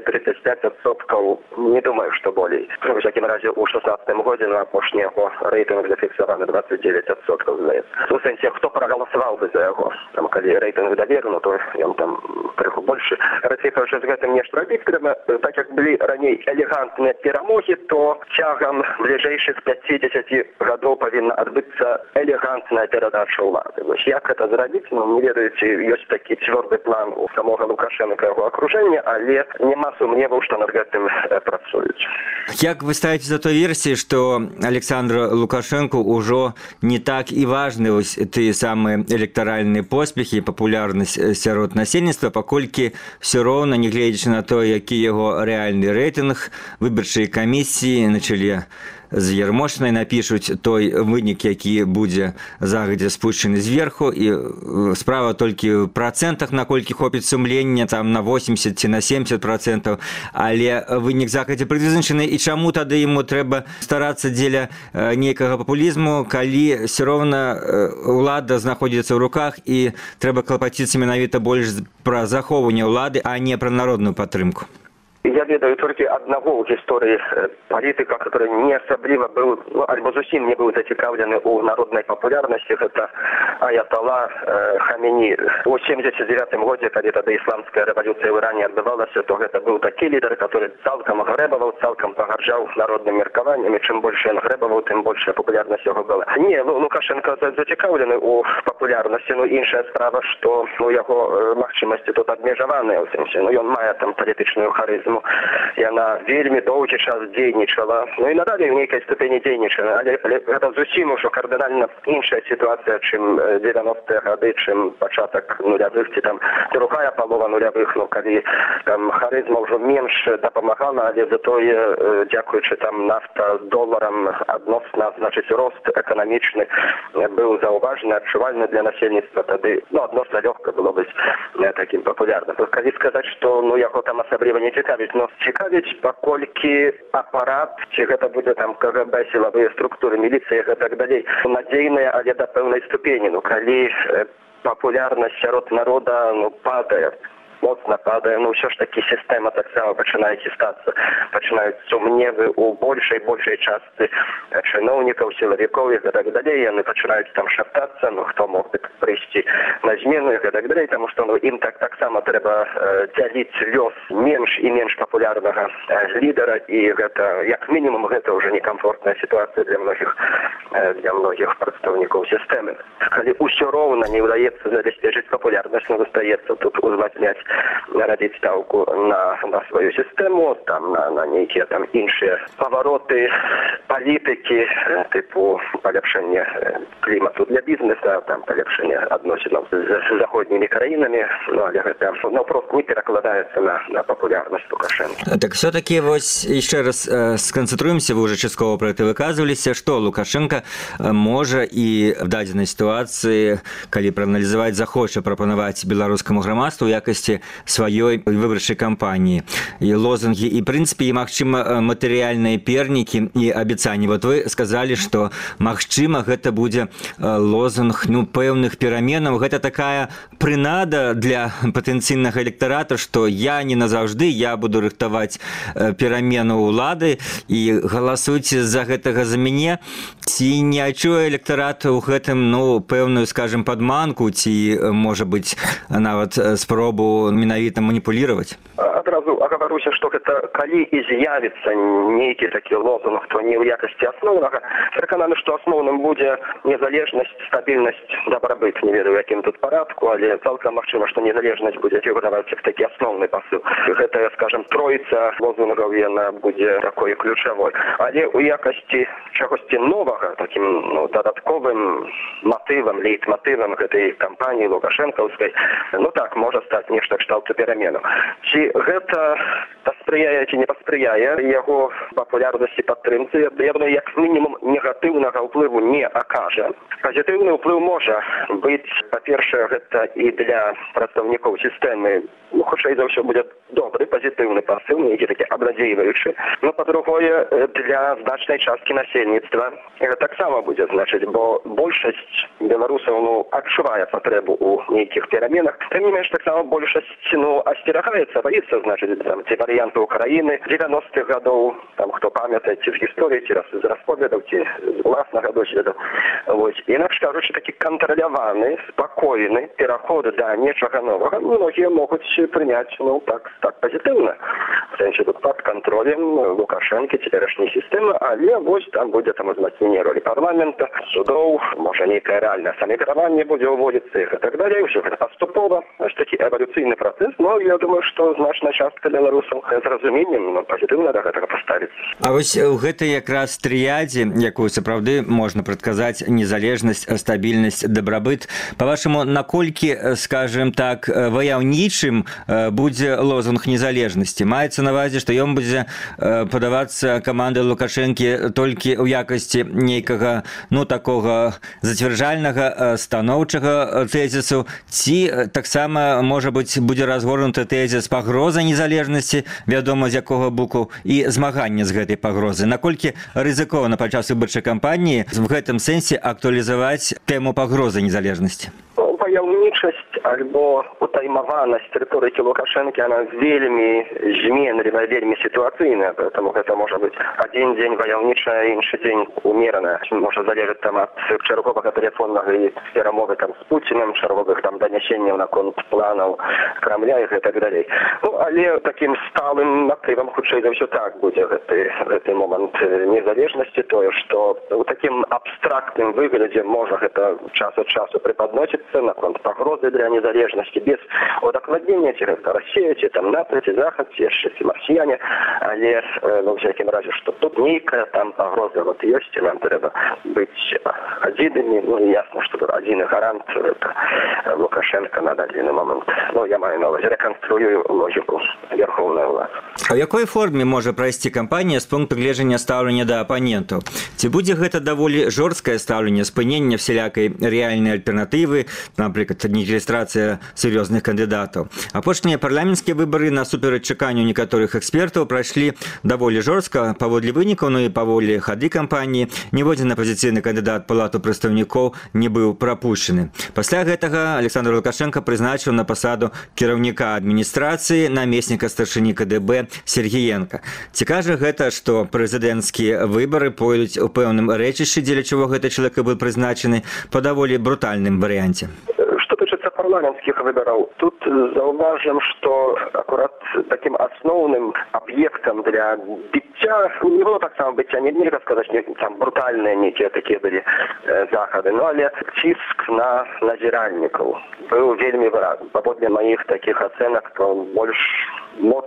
30-35%, не думаю, што болей. У всякім разе у 16-м годзе на апошні яго рэйтынг зафіксаваны 29%, здаецца. У сэнсе, хто прагаласаваў бы за яго? Там, калі рэйтынг даверу, то ён там крыху больше. Рацікаючы з гэтым нешта рабіць трэба, так як былі раней элегантныя перамогі, то цягам бліжэйшых 50 гадоў павінна адбыцца элегантная перадача ўлады. Вось як гэта зрабіць, не ведаеце, ёсць такі цвёрды план у самога Лукашенка яго акружэння, але няма сумневаў, што над гэтым працуюць. Як вы ставіце за той версіі, што Александр Лукашенко ўжо не так і важны вось тыя самыя электаральныя поспехі і папулярнасць сярод насельніцтва, паколькі ўсё роўна, нягледзячы на тое, які яго рэальны рэйтынг, выбарчыя камісіі на чале з Ярмошнай напішуць той вынік, які будзе загадзя спушчаны зверху, і справа толькі ў працэнтах, наколькі хопіць сумлення, там на 80 ці на 70%, але вынік загадзя прызначаны, і чаму тады яму трэба старацца дзеля нейкага папулізму, калі ўсё роўна ўлада знаходзіцца ў руках і трэба клапаціцца менавіта больш пра захоўванне ўлады, а не пра народную падтрымку. Я ведаю толькі аднаго ў гісторыі палітыка, который не асабліва быў, альбо зусім не быў зацікаўлены ў народнай папулярнасці, гэта Аятала Хамені. У 79-м годзе, калі тады ісламская рэвалюцыя ў Іране адбывалася, то гэта быў такі лідар, который цалкам грэбаваў, цалкам пагарджаў народным меркаваннем, і чым больш ён грэбаваў, тым большая папулярнасць яго была. Не, Лукашенко зацікаўлены ў папулярнасці, іншая справа, што яго магчымасці тут абмежаваныя, ў сэнсе, ён мае там палітычную харызму, яна вельмі доўгі час дзейнічала, і надалей у нейкай ступені дзейнічала, але гэта зусім ужо кардынальна іншая сітуацыя, чым 90-е гады, чым пачатак нулявых, ці там другая палова нулявых, калі там харызма ўжо менш дапамагала, але затое, дзякуючы там нафта з доларам адносна, значыць, рост эканамічны быў заўважны, адчувальны для насельніцтва, тады адносна лёгка было быць такім папулярным. Калі сказаць, што яго там асабліва не цікавіць, цікавіць, паколькі апарат, ці гэта будзе там КГБ, сілавыя структуры, міліцыя і так далей, надзейныя, але да пэўнай ступені. Калі папулярнасць сярод народа падае, моцна падае, ўсё ж такі сістэма таксама пачынае хістацца, пачынаюць сумневы ў большай частцы чыноўнікаў, сілавікоў і так далей, яны пачынаюць там шаптацца, хто мог бы прыйсці на змену і так далей, таму што ім таксама трэба дзяліць лёс менш і менш папулярнага лідара, і гэта, як мінімум, гэта ўжо некамфортная сітуацыя для многіх прадстаўнікоў сістэмы. Калі ўсё роўна не ўдаецца забяспечыць папулярнасць, застаецца тут узмацняць, рабіць стаўку на сваю сістэму, там на нейкія там іншыя павароты палітыкі, тыпу паляпшэння клімату для бізнеса, там паляпшэння адносінаў з заходнімі краінамі, але гэта просто не перакладаецца на папулярнасць Лукашенка. Так все-таки вось яшчэ раз сканцэнтруемся, вы уже часткова пра гэта выказваліся, што Лукашенка можа і в дадзенай сітуацыі, калі прааналізаваць, захоча прапанаваць беларускаму грамадству ў якасці сваёй выбарчай кампаніі. І лозунгі, і, прынцыпе, і, магчыма, матэрыяльныя пернікі і абяцанні. Вот вы сказалі, што, магчыма, гэта будзе лозунг, пэўных пераменаў. Гэта такая прынада для патэнцыйнага электарата, што я не назаўжды, я буду рыхтаваць перамену ўлады і галасуйце за гэтага за мяне. Ці не адчуе электарат у гэтым, пэўную, скажем, падманку, ці, можа быць, нават спробу менавіта маніпулировать? Адразу агаwaruся, што гэта калі і з'явіцца нейкі такі лозунг, то не ў якасці асноўнага. Перакананы, што асноўным будзе незалежнасць, стабільнасць, дабрабыт. Не ведаю, якім тут парадку, але цалкам магчыма, што незалежнасць будзе фігураваць як такі асноўны пасыл. Гэта, скажем, тройца лозунгаў, яна будзе такой ключавой. Але ў якасці чагосьці новага, такім дадатковым матывам, лейтматывам гэтай кампаніі лукашэнкаўскай, так, можа стаць нешта кшталту пераменаў. Ці гэта паспрыяе ці не паспрыяе яго папулярнасці, падтрымцы, я думаю, як мінімум негатыўнага ўплыву не акажа. Пазітыўны ўплыў можа быць, па-першае, гэта і для прадстаўнікоў сістэмы, хутчэй за ўсё будзе добры, пазітыўны пасыл, нейкі такі абнадзейваючы. Па-другое, для значнай часткі насельніцтва таксама будзе значыць, бо большасць беларусаў адчувае патрэбу ў нейкіх пераменах. Тым не менш, таксама большасць асцерагаецца, баіцца, значыць, ці варыянты Украіны 90-х гадоў, хто памятае, ці з гісторыі, ці з расповедаў, ці з уласнага досведу. Інакш кажучы, такі кантраляваны, спакойны пераход да нечага новага, многія могуць прыняць, так пазітыўна. В сэнсе тут пад кантролем Лукашэнкі, цяперашняй сістэмы, але там будзе узмацненне ролі парламента, судоў, можа нейкае рэальнае самакіраванне будзе ўводзіцца і так далей. Усё гэта паступова, такі эвалюцыйны працэс, я думаю, што значная частка беларусаў з разуменнем пазітыўна да гэтага паставіцца. А вось у гэтай якраз трыядзе, якую сапраўды можна прадказаць, незалежнасць, стабільнасць, дабрабыт, па-вашаму, наколькі, скажем так, ваяўнічым будзе лозунг незалежнасці? Маецца на ўвазе, што ён будзе падавацца камандай Лукашэнкі толькі ў якасці нейкага, такога зацвярджальнага, станоўчага тэзісу, ці таксама, можа быць, будзе разгорнуты тэзіс пагрозы незалежнасці, вядома, з якога боку, і змагання з гэтай пагрозы. Наколькі рызыкоўна падчас выбарчай кампаніі в гэтым сэнсе актуалізаваць тэму пагрозы незалежнасці? Ваяўнічасць альбо утаймаванасць рыторыкі Лукашэнкі, она вельмі зменлівая, вельмі сітуацыйная, поэтому гэта можа быць адзін дзень ваяўнічая, іншы дзень умераная. Можа залежаць ад чарговага тэлефоннага і перамовы з Пуцінам, чарговых данясенняў наконт планаў Крамля і так далей. Але такім сталым матывам, хутчэй за ўсё, так будзе гэты момант незалежнасці, тое, што ў такім абстрактным выглядзе можа гэта час ад часу преподносіцца наконт пагрозы для незалежнасці, без удакладнення, ці гэта Расія, ці НАТО, ці Захад, ці яшчэ ці марсіяне, але ва ўсякім разе, што тут нейкая пагроза ёсць, і нам трэба быць адзінымі. Ясна, што тут адзіны гарант Лукашенко на дадзены момант. Я маю на ўвазе, рэканструюю логіку верхоўнай улады. А ў якой форме можа прайсці кампанія з пункту гледжання стаўлення да апанентаў? Ці будзе гэта даволі жорсткае стаўленне, спынення всялякай рэальнай альтэрнатывы, напрыклад, рэгістрацыя сур'ёзных кандыдатаў? Апошнія парламенцкія выбары, насуперач чаканню некаторых экспертаў, прайшлі даволі жорстка паводле вынікаў, і паводле хады кампаніі. Ніводзін апазіцыйны кандыдат палату прадстаўнікоў не быў прапушчаны. Пасля гэтага Александр Лукашенко прызначыў на пасаду кіраўніка адміністрацыі намесніка старшыні КДБ Сергіенка. Ці кажа гэта, што прэзідэнцкія выбары пойдуць у пэўным рэчышчы, дзеля чаго гэты чалавек быў прызначаны, па даволі брутальным варыянце? Што тычыцца парламенцкіх выбараў, тут заўважым, што акурат такім асноўным аб'ектам для біцця, не было таксама быцця, нельга сказаць, там брутальныя нейкія такія былі захады, але ціск на назіральнікаў быў вельмі выразны. Паводле маіх такіх ацэнак, то больш моцны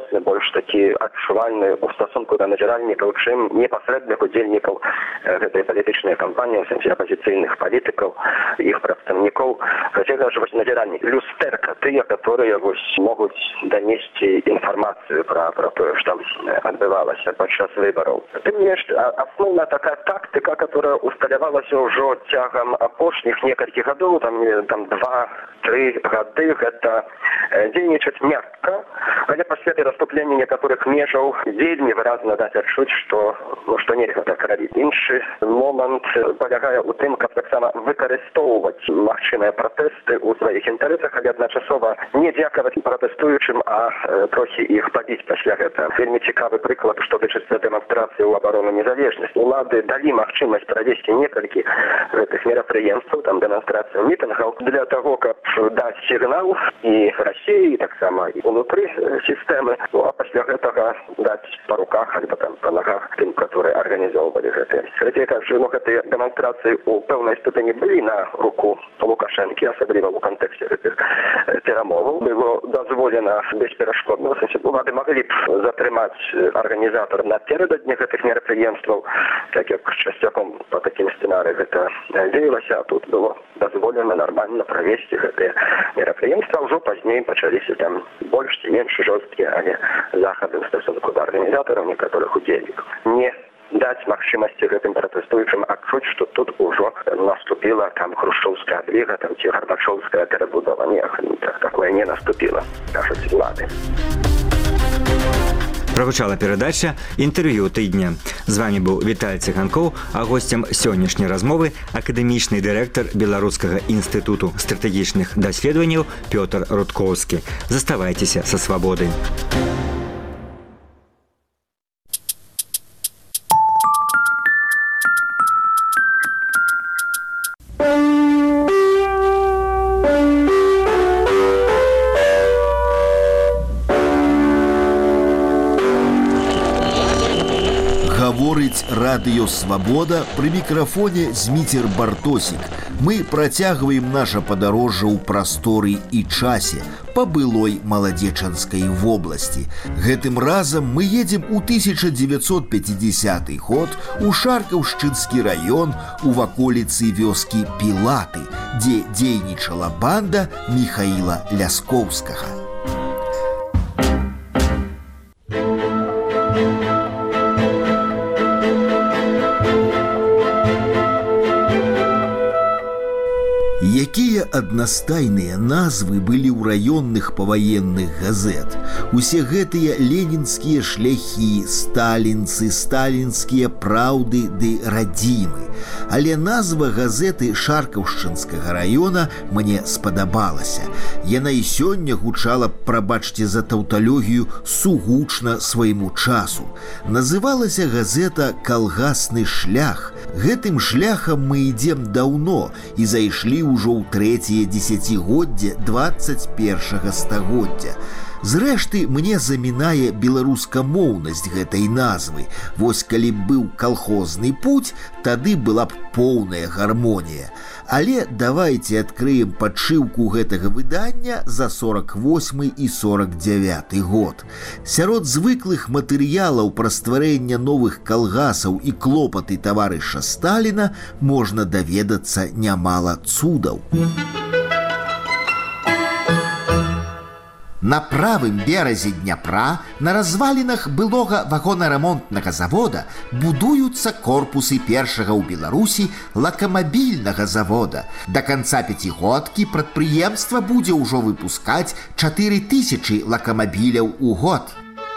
моцны, больш такі адчувальны ў стасунку да назіральнікаў, чым непасрэдных удзельнікаў гэтай палітычнай кампаніі, у сэнсе апазіцыйных палітыкаў, іх прадстаўнікоў. Хаця даже вось назіральнік, люстэрка, тыя, которые могуць данесці інфармацыю пра тое, што там адбывалася падчас выбараў. Тым не менш, асноўная такая тактыка, которая усталявалася ўжо цягам апошніх некалькіх гадоў, там 2-3 гады, гэта дзейнічаць мякка, але пасля пераступлення некаторых межаў вельмі выразна даць адчуць, што нельга так рабіць. Іншы момант палягае ў тым, каб таксама выкарыстоўваць магчымыя пратэсты ў сваіх інтарэсах, але адначасова не дзякаваць пратэстуючым, а трохі іх пабіць пасля гэта. Вельмі цікавы прыклад, што тычыцца дэманстрацыі ў абарону незалежнасці. Улады далі магчымасць правесці некалькі гэтых мерапрыемстваў, там дэманстрацыяў, мітынгаў, для таго, каб даць сігнал і Расіі, і таксама і унутры сістэмы, а пасля гэтага даць па руках альбо там па нагах тым, которые арганізоўвалі гэтыя. Хаця так, што гэтыя дэманстрацыі ў пэўнай ступені былі на руку Лукашэнкі, асабліва ў кантэксце гэтых перамоваў. Было дазволена бесперашкодна, у сэнсе улады маглі б затрымаць арганізатор напердадні гэтых мерапрыемстваў, так як часцяком па такім сцэнарыі гэта дзеялася, а тут было дазволена нармальна правесці гэтыя мерапрыемствы. Ўжо пазней пачаліся там больш ці менш жорсткія, але захады ў стасунку да арганізатараў некаторых удзельнікаў. Не даць магчымасці гэтым пратэстуючым адчуць, што тут ужо наступіла там хрушчоўская адліга, там ці гарбачоўская перабудова. Не, такое не наступіла, кажуць улады. Прагучала перадача «Інтэрв'ю тыдня». З вами быў Віталь Ціганкоў, а госцем сённяшняй размовы акадэмічны дырэктар Беларускага інстытуту стратэгічных даследаванняў Пётр Рудкоўскі. Заставайцеся са свабодай. Гаворыць радыё «Свабода», пры мікрафоне Зміцер Бартосік. Мы працягваем наша падарожжа ў прасторы і часе па былой Маладзечанскай вобласці. Гэтым разам мы едзем у 1950 год у Шаркаўшчынскі раён у ваколіцы вёскі Пілаты, дзе дзейнічала банда Міхаіла Ляскоўскага. Якія аднастайныя назвы былі ў раённых паваенных газет. Усе гэтыя ленінскія шляхі, сталінцы, сталінскія праўды ды радзімы. Але назва газеты Шаркаўшчынскага раёна мне спадабалася. Яна і сёння гучала, прабачце за таўталогію, сугучна свайму часу. Называлася газета «Калгасны шлях». Гэтым шляхам мы ідзем даўно і зайшлі ўжо ў трэцяе дзесяцігоддзе 21 стагоддзя. Зрэшты, мне замінае беларускамоўнасць гэтай назвы. Вось калі б быў калхозны путь, тады была б поўная гармонія. Але давайте адкрыем падшыўку гэтага выдання за 48 і 49 год. Сярод звыклых матэрыялаў пра стварэнне новых калгасаў і клопаты таварыша Сталіна можна даведацца нямала цудаў. На правым беразе Дняпра, на развалінах былога вагонарамонтнага завода, будуюцца корпусы першага ў Беларусі лакамабільнага завода. Да канца пяцігодкі прадпрыемства будзе ўжо выпускаць 4000 лакамабіляў у год.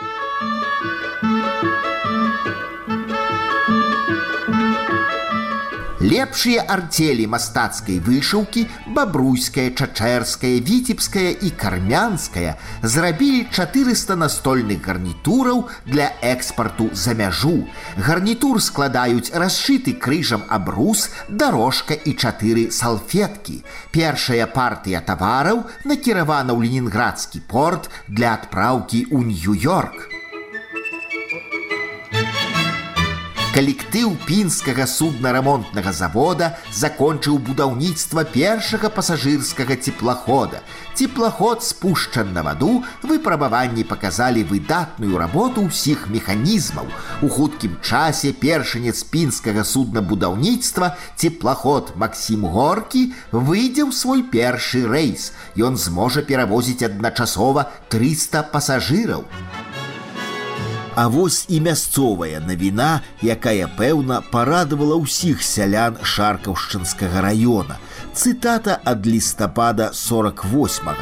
Лепшыя артелі мастацкай вышыўкі, бабруйская, чачэрская, віцебская і кармянская зрабілі 400 настольных гарнітураў для экспарту за мяжу. Гарнітур складаюць расшыты крыжам абрус, дарожка і 4 салфеткі. Першая партыя тавараў накіравана ў Ленінградскі порт для адпраўкі ў Нью-Йорк. Калектыў пінскага судна-рамонтнага завода закончыў будаўніцтва першага пасажырскага цеплахода. Цеплаход спушчан на ваду, выпрабаванні паказалі выдатную работу ўсіх механізмаў. У хуткім часе першынец пінскага суднабудаўніцтва цеплаход Максім Горкі выйдзе ў свой першы рэйс. Ён зможа перавозіць адначасова 300 пасажыраў. А вось і мясцовая навіна, якая, пэўна, парадавала ўсіх сялян Шаркаўшчынскага раёна. Цытата ад лістапада 48-га.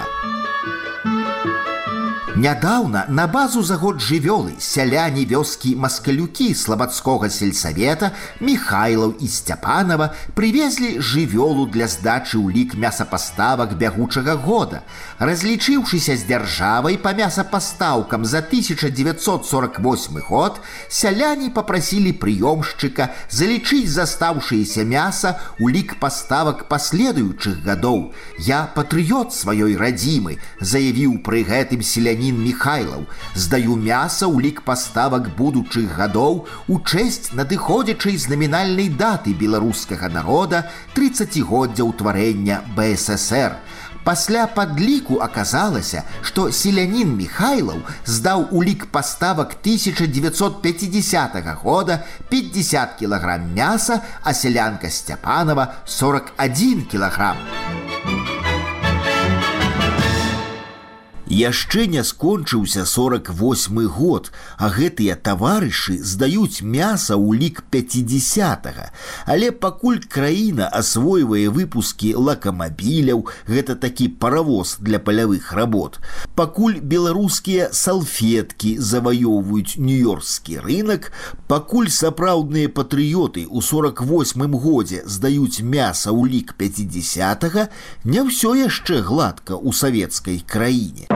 Нядаўна на базу за год жывёлы сяляне вёскі Маскалюкі слабадскога сельсавета Михайлаў і Сцяпанова прывезлі жывёлу для здачы ў лік мясапаставак бягучага года. Разлічыўшыся з дзяржавай па мясапастаўкам за 1948 год, сяляне папрасілі прыёмшчыка залічыць застаўшыеся мяса ў лік паставак паследуючых гадоў. «Я патрыёт сваёй радзімы», заявіў пры гэтым селянін Михайлаў. «Здаю мяса ў лік паставак будучых гадоў у чэсць надыходзячай знамінальнай даты беларускага народа 30годдзя ўтварэння БССР». Пасля падліку аказалася, што селянін Михайлаў здаў у лік паставак 1950 года 50 кілаграм мяса, а сялянка Сцяпанова 41 кілаграм. Яшчэ не скончыўся 48 год, а гэтыя таварышы здаюць мяса ў лік 50-га. Але пакуль краіна асвойвае выпускі лакамабіляў, гэта такі паравоз для палявых работ, пакуль беларускія салфеткі заваёўваюць нью-йоркскі рынак, пакуль сапраўдныя патрыёты ў 48 годзе здаюць мяса ў лік 50-га, не ўсё яшчэ гладка ў савецкай краіне.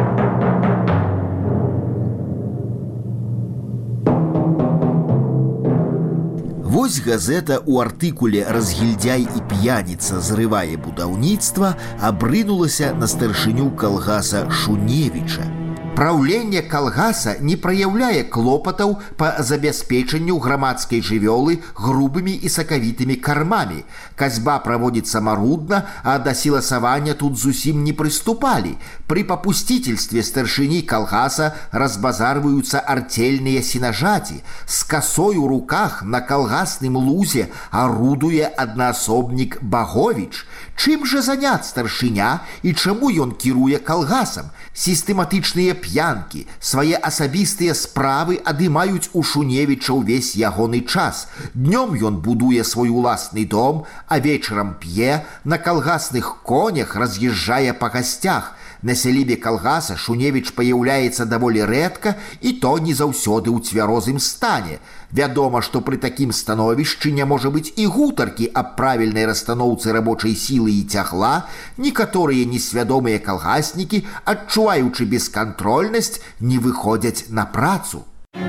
Вось газета ў артыкуле «Разгільдзяй і п'яніца зрывае будаўніцтва» абрынулася на старшыню калгаса Шуневіча. Праўленне калгаса не праяўляе клопатаў па забяспечанню грамадскай жывёлы грубымі і сакавітымі кармамі. Касьба праводзіцца марудна, а да сіласавання тут зусім не прыступалі. Пры папусцительстве старшыні калгаса разбазарваюцца артельныя сенажаці. З касой у руках на калгасным лузе арудуе аднаасобнік Баговіч. Чым жа заняць старшыня і чаму ён кіруе калгасам? Сістэматычныя п'янкі, свае асабістыя справы адымаюць у Шуневіча ўвесь ягоны час. Днём ён будуе свой уласны дом, а вечарам п'е, на калгасных конях раз'язджае па гасцях. На сялібе калгаса Шуневіч паяўляецца даволі рэдка і то не заўсёды ў цвярозым стане. Вядома, што пры такім становішчы не можа быць і гутаркі аб правільнай расстаноўцы рабочай сілы і цягла. Некаторыя несвядомыя калгаснікі, адчуваючы бескантрольнасць, не выходзяць на працу.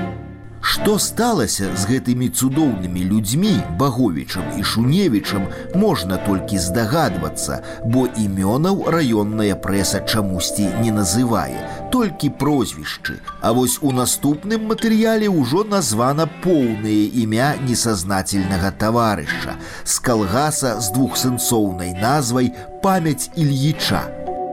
Што сталася з гэтымі цудоўнымі людзьмі, Баговічам і Шуневічам, можна толькі здагадвацца, бо імёнаў раённая прэса чамусьці не называе, толькі прозвішчы. А вось у наступным матэрыяле ўжо названа поўнае імя несазнательнага таварыша з калгаса з двухсэнсоўнай назвай «Памяць Ільіча».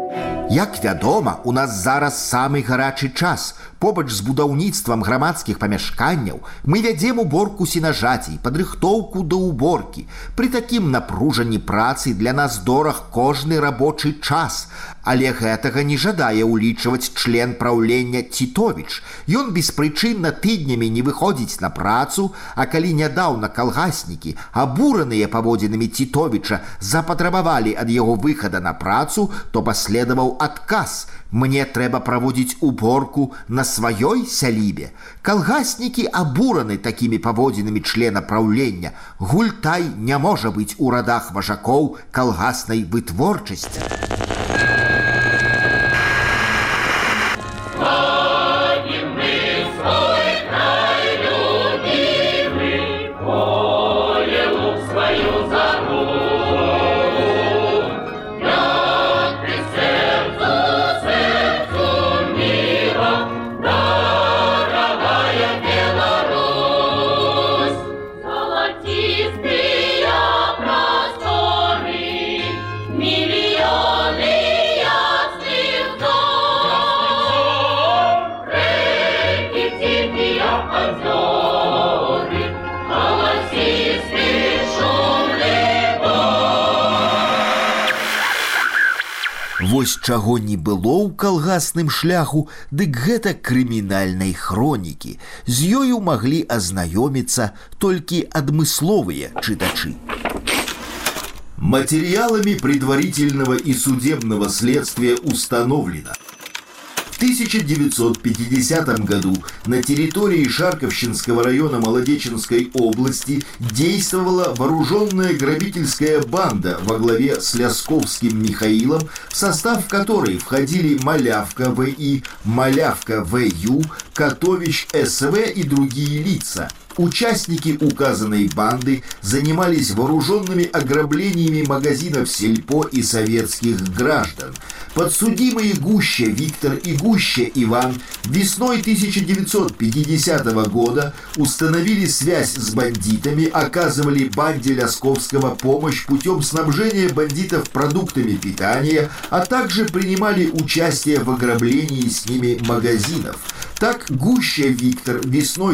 Як вядома, у нас зараз самы гарачы час. Побач з будаўніцтвам грамадскіх памяшканняў мы вядзем уборку сенажацей, падрыхтоўку да уборкі. Пры такім напружанні працы для нас дораг кожны рабочы час. Але гэтага не жадае ўлічваць член праўлення Тітовіч. Ён беспрычынна тыднямі не выходзіць на працу, а калі нядаўна калгаснікі, абураныя паводзінамі Тітовіча, запатрабавалі ад яго выхада на працу, то паследаваў адказ: «Мне трэба праводзіць уборку на сваёй сялібе». Калгаснікі абураны такімі паводзінамі члена праўлення. Гультай не можа быць у радах важакоў калгаснай вытворчасці. Вось чаго не было ў калгасным шляху, дык гэта крымінальнай хронікі. З ёю маглі азнаёміцца толькі адмысловыя чытачы. Материалами предварительного и судебного следствия установлено. В 1950 году на территории Шарковщинского района Молодеченской области действовала вооруженная грабительская банда во главе с Лясковским Михаилом, в состав которой входили Малявка В.И., Малявка В.Ю., Котович С.В. и другие лица. Участники указанной банды занимались вооруженными ограблениями магазинов сельпо и советских граждан. Подсудимые Гуща Виктор и Гуща Иван весной 1950 года установили связь с бандитами, оказывали банде Лясковского помощь путем снабжения бандитов продуктами питания, а также принимали участие в ограблении с ними магазинов. Так Гуща Виктор весной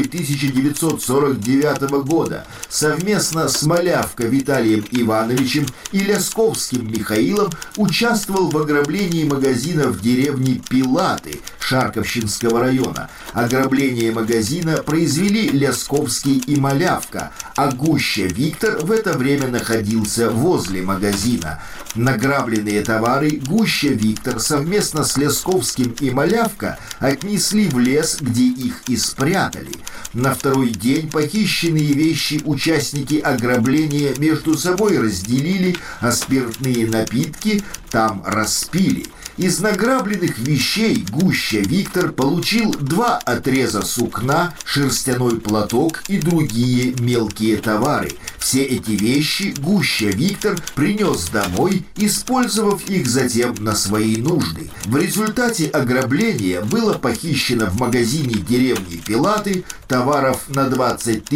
1949 года совместно с Малявко Виталием Ивановичем и Лясковским Михаилом участвовал в ограблении магазина в деревне Пилаты Шарковщинского района. Ограбление магазина произвели Лясковский и Малявка, а Гуща Виктор в это время находился возле магазина. Награбленные товары Гуща Виктор совместно с Лясковским и Малявка отнесли в лес, где их и спрятали. На второй день похищенные вещи участники ограбления между собой разделили, а спиртные напитки там распили. Из награбленных вещей Гуща Виктор получил 2 отреза сукна, шерстяной платок и другие мелкие товары. Все эти вещи Гуща Виктор принес домой, использовав их затем на свои нужды. В результате ограбления было похищено в магазине деревни Пилаты товаров на 20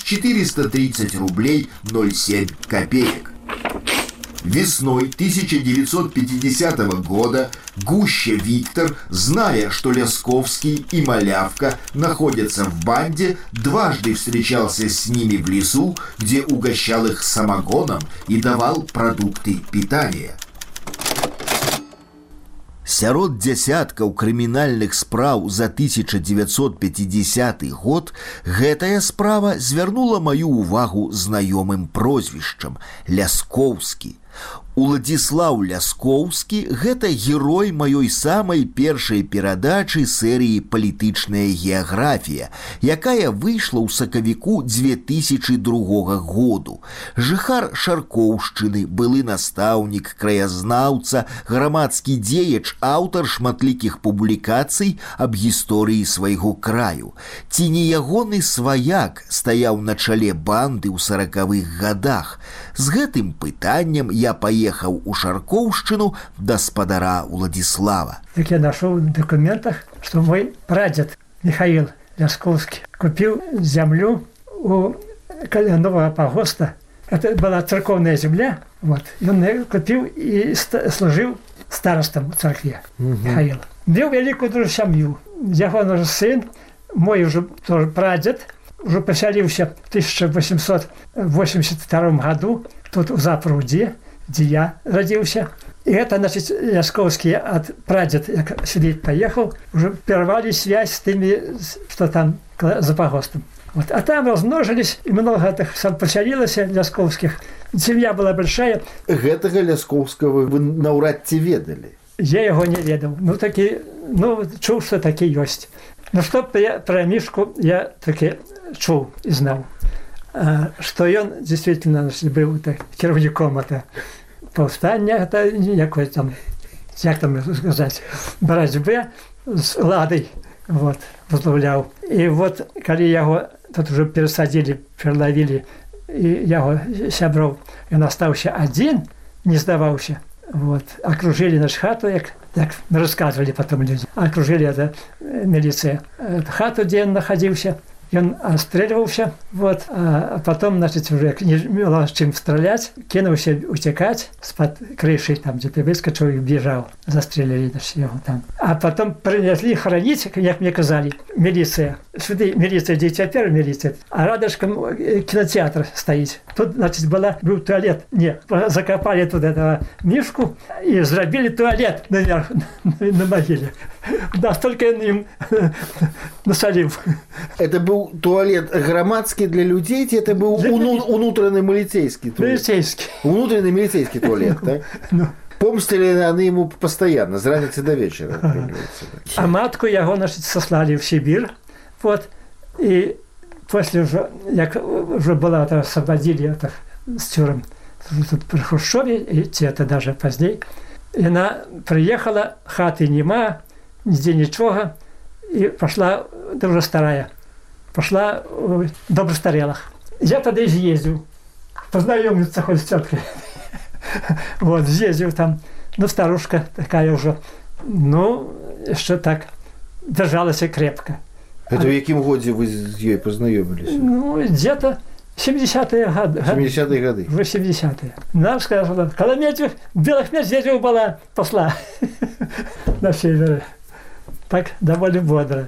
430 рублей 07 копеек. Весной 1950 года Гуща Виктор, зная, что Лясковский и Малявка находятся в банде, дважды встречался с ними в лесу, где угощал их самогоном и давал продукты питания. Сярод дзясяткаў крымінальных спраў за 1950 год гэтая справа звярнула маю ўвагу знаёмым прозвішчам Лясковскі. Уладзіслаў Лясковскі – гэта герой маёй самай першай перадачы серыі «Палітычная геаграфія», якая выйшла ў сакавіку 2002 году. Жыхар Шаркоўшчыны, былы настаўнік, краязнаўца, грамадскі дзеяч, аўтар шматлікіх публікацый аб гісторыі свайго краю. Ці не ягоны сваяк стаяў на чале банды ў 40-х гадах? З гэтым пытаннем я поехал у Шаркоўшчыну до спадара Уладзіслава. Так я нашел в документах, что мой прадед Михаил Лясковский купил землю у Нового погоста. Это была церковная земля. Вот. И он ее купил и служил старостом в церкви Михаил. Имел великую дружную семью. Его сын, мой уже тоже прадед, уже поселился в 1882 году тут в Запруде, где я родился. И это, значит, Лясковский от прадед, как сюда поехал, уже прервали связь с теми, что там за погостом. Вот. А там размножились, и много этих сам поселилось Лясковских. Семья была большая. Гэтага Лясковского вы наўрад ці ведали? Я его не ведал. Чул, что таки есть. Но что про Мишку я таки чул и знал. Что он действительно был керівником повстання, это якой там, як там сказать, боротьбы с ладой, вот, возглавлял. И вот, когда его тут уже пересадили, переловили, и я его сябрал, и он остался один, не сдавался. Вот. Окружили нашу хату, як рассказывали потом люди. Окружили это милиция. Хату, где он находился. ён отстреливался, вот, а потом, значит, уже не было чем стрелять, кинулся утекать с-под крыши, там где-то выскочил и бежал, застрелили его там. А потом принесли хоронить, как мне сказали, милиция. Сюда милиция, где теперь милиция, а рядышком кинотеатр стоит. Тут, значит, был туалет. Не, закопали туда этого Мишку и сделали туалет наверх, на могиле. Настолько он им насолил. Это был туалет громадский для людей, это был внутренний милицейский туалет. Милицейский. Внутренний милицейский туалет, да? Помстили они ему постоянно, с раницы до вечера. А матку его, значит, сослали в Сибирь. Вот. И после уже, как уже была, это освободили это, с тюрем тут при Хрущеве, и это даже позднее. И она приехала, хаты нема, нигде ничего, и пошла, да уже старая, пошла в Добростарелах. Я тогда съездил, познакомиться хоть с теткой. Вот, съездил там, ну, старушка такая уже, ну, еще так, держалась крепко. Это в каком году вы с ней познакомились? Ну, где-то 70-е годы. 70-е годы. В 80-е. Нам сказала, когда медведь, белых медведей была, пошла на север. Так, довольно бодро.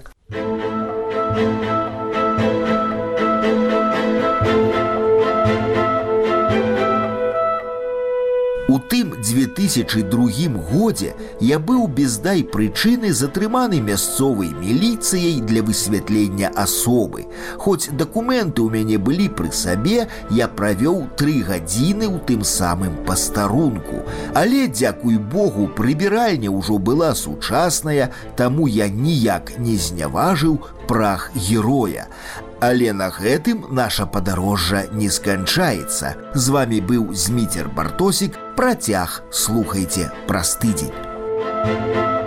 У тым 2002 годзе я быў без дай прычыны затрыманы мясцовай міліцыяй для высвятлення асобы. Хоць дакументы ў мяне былі пры сабе, я правёў 3 гадзіны ў тым самым пастарунку. Але, дзякуй Богу, прыбіральня ўжо была сучасная, таму я ніяк не зняважыў прах героя. Але на гэтым наша падарожжа не сканчаецца. З вами быў Зміцер Бартосік. Працяг слухайце праз тыдзень.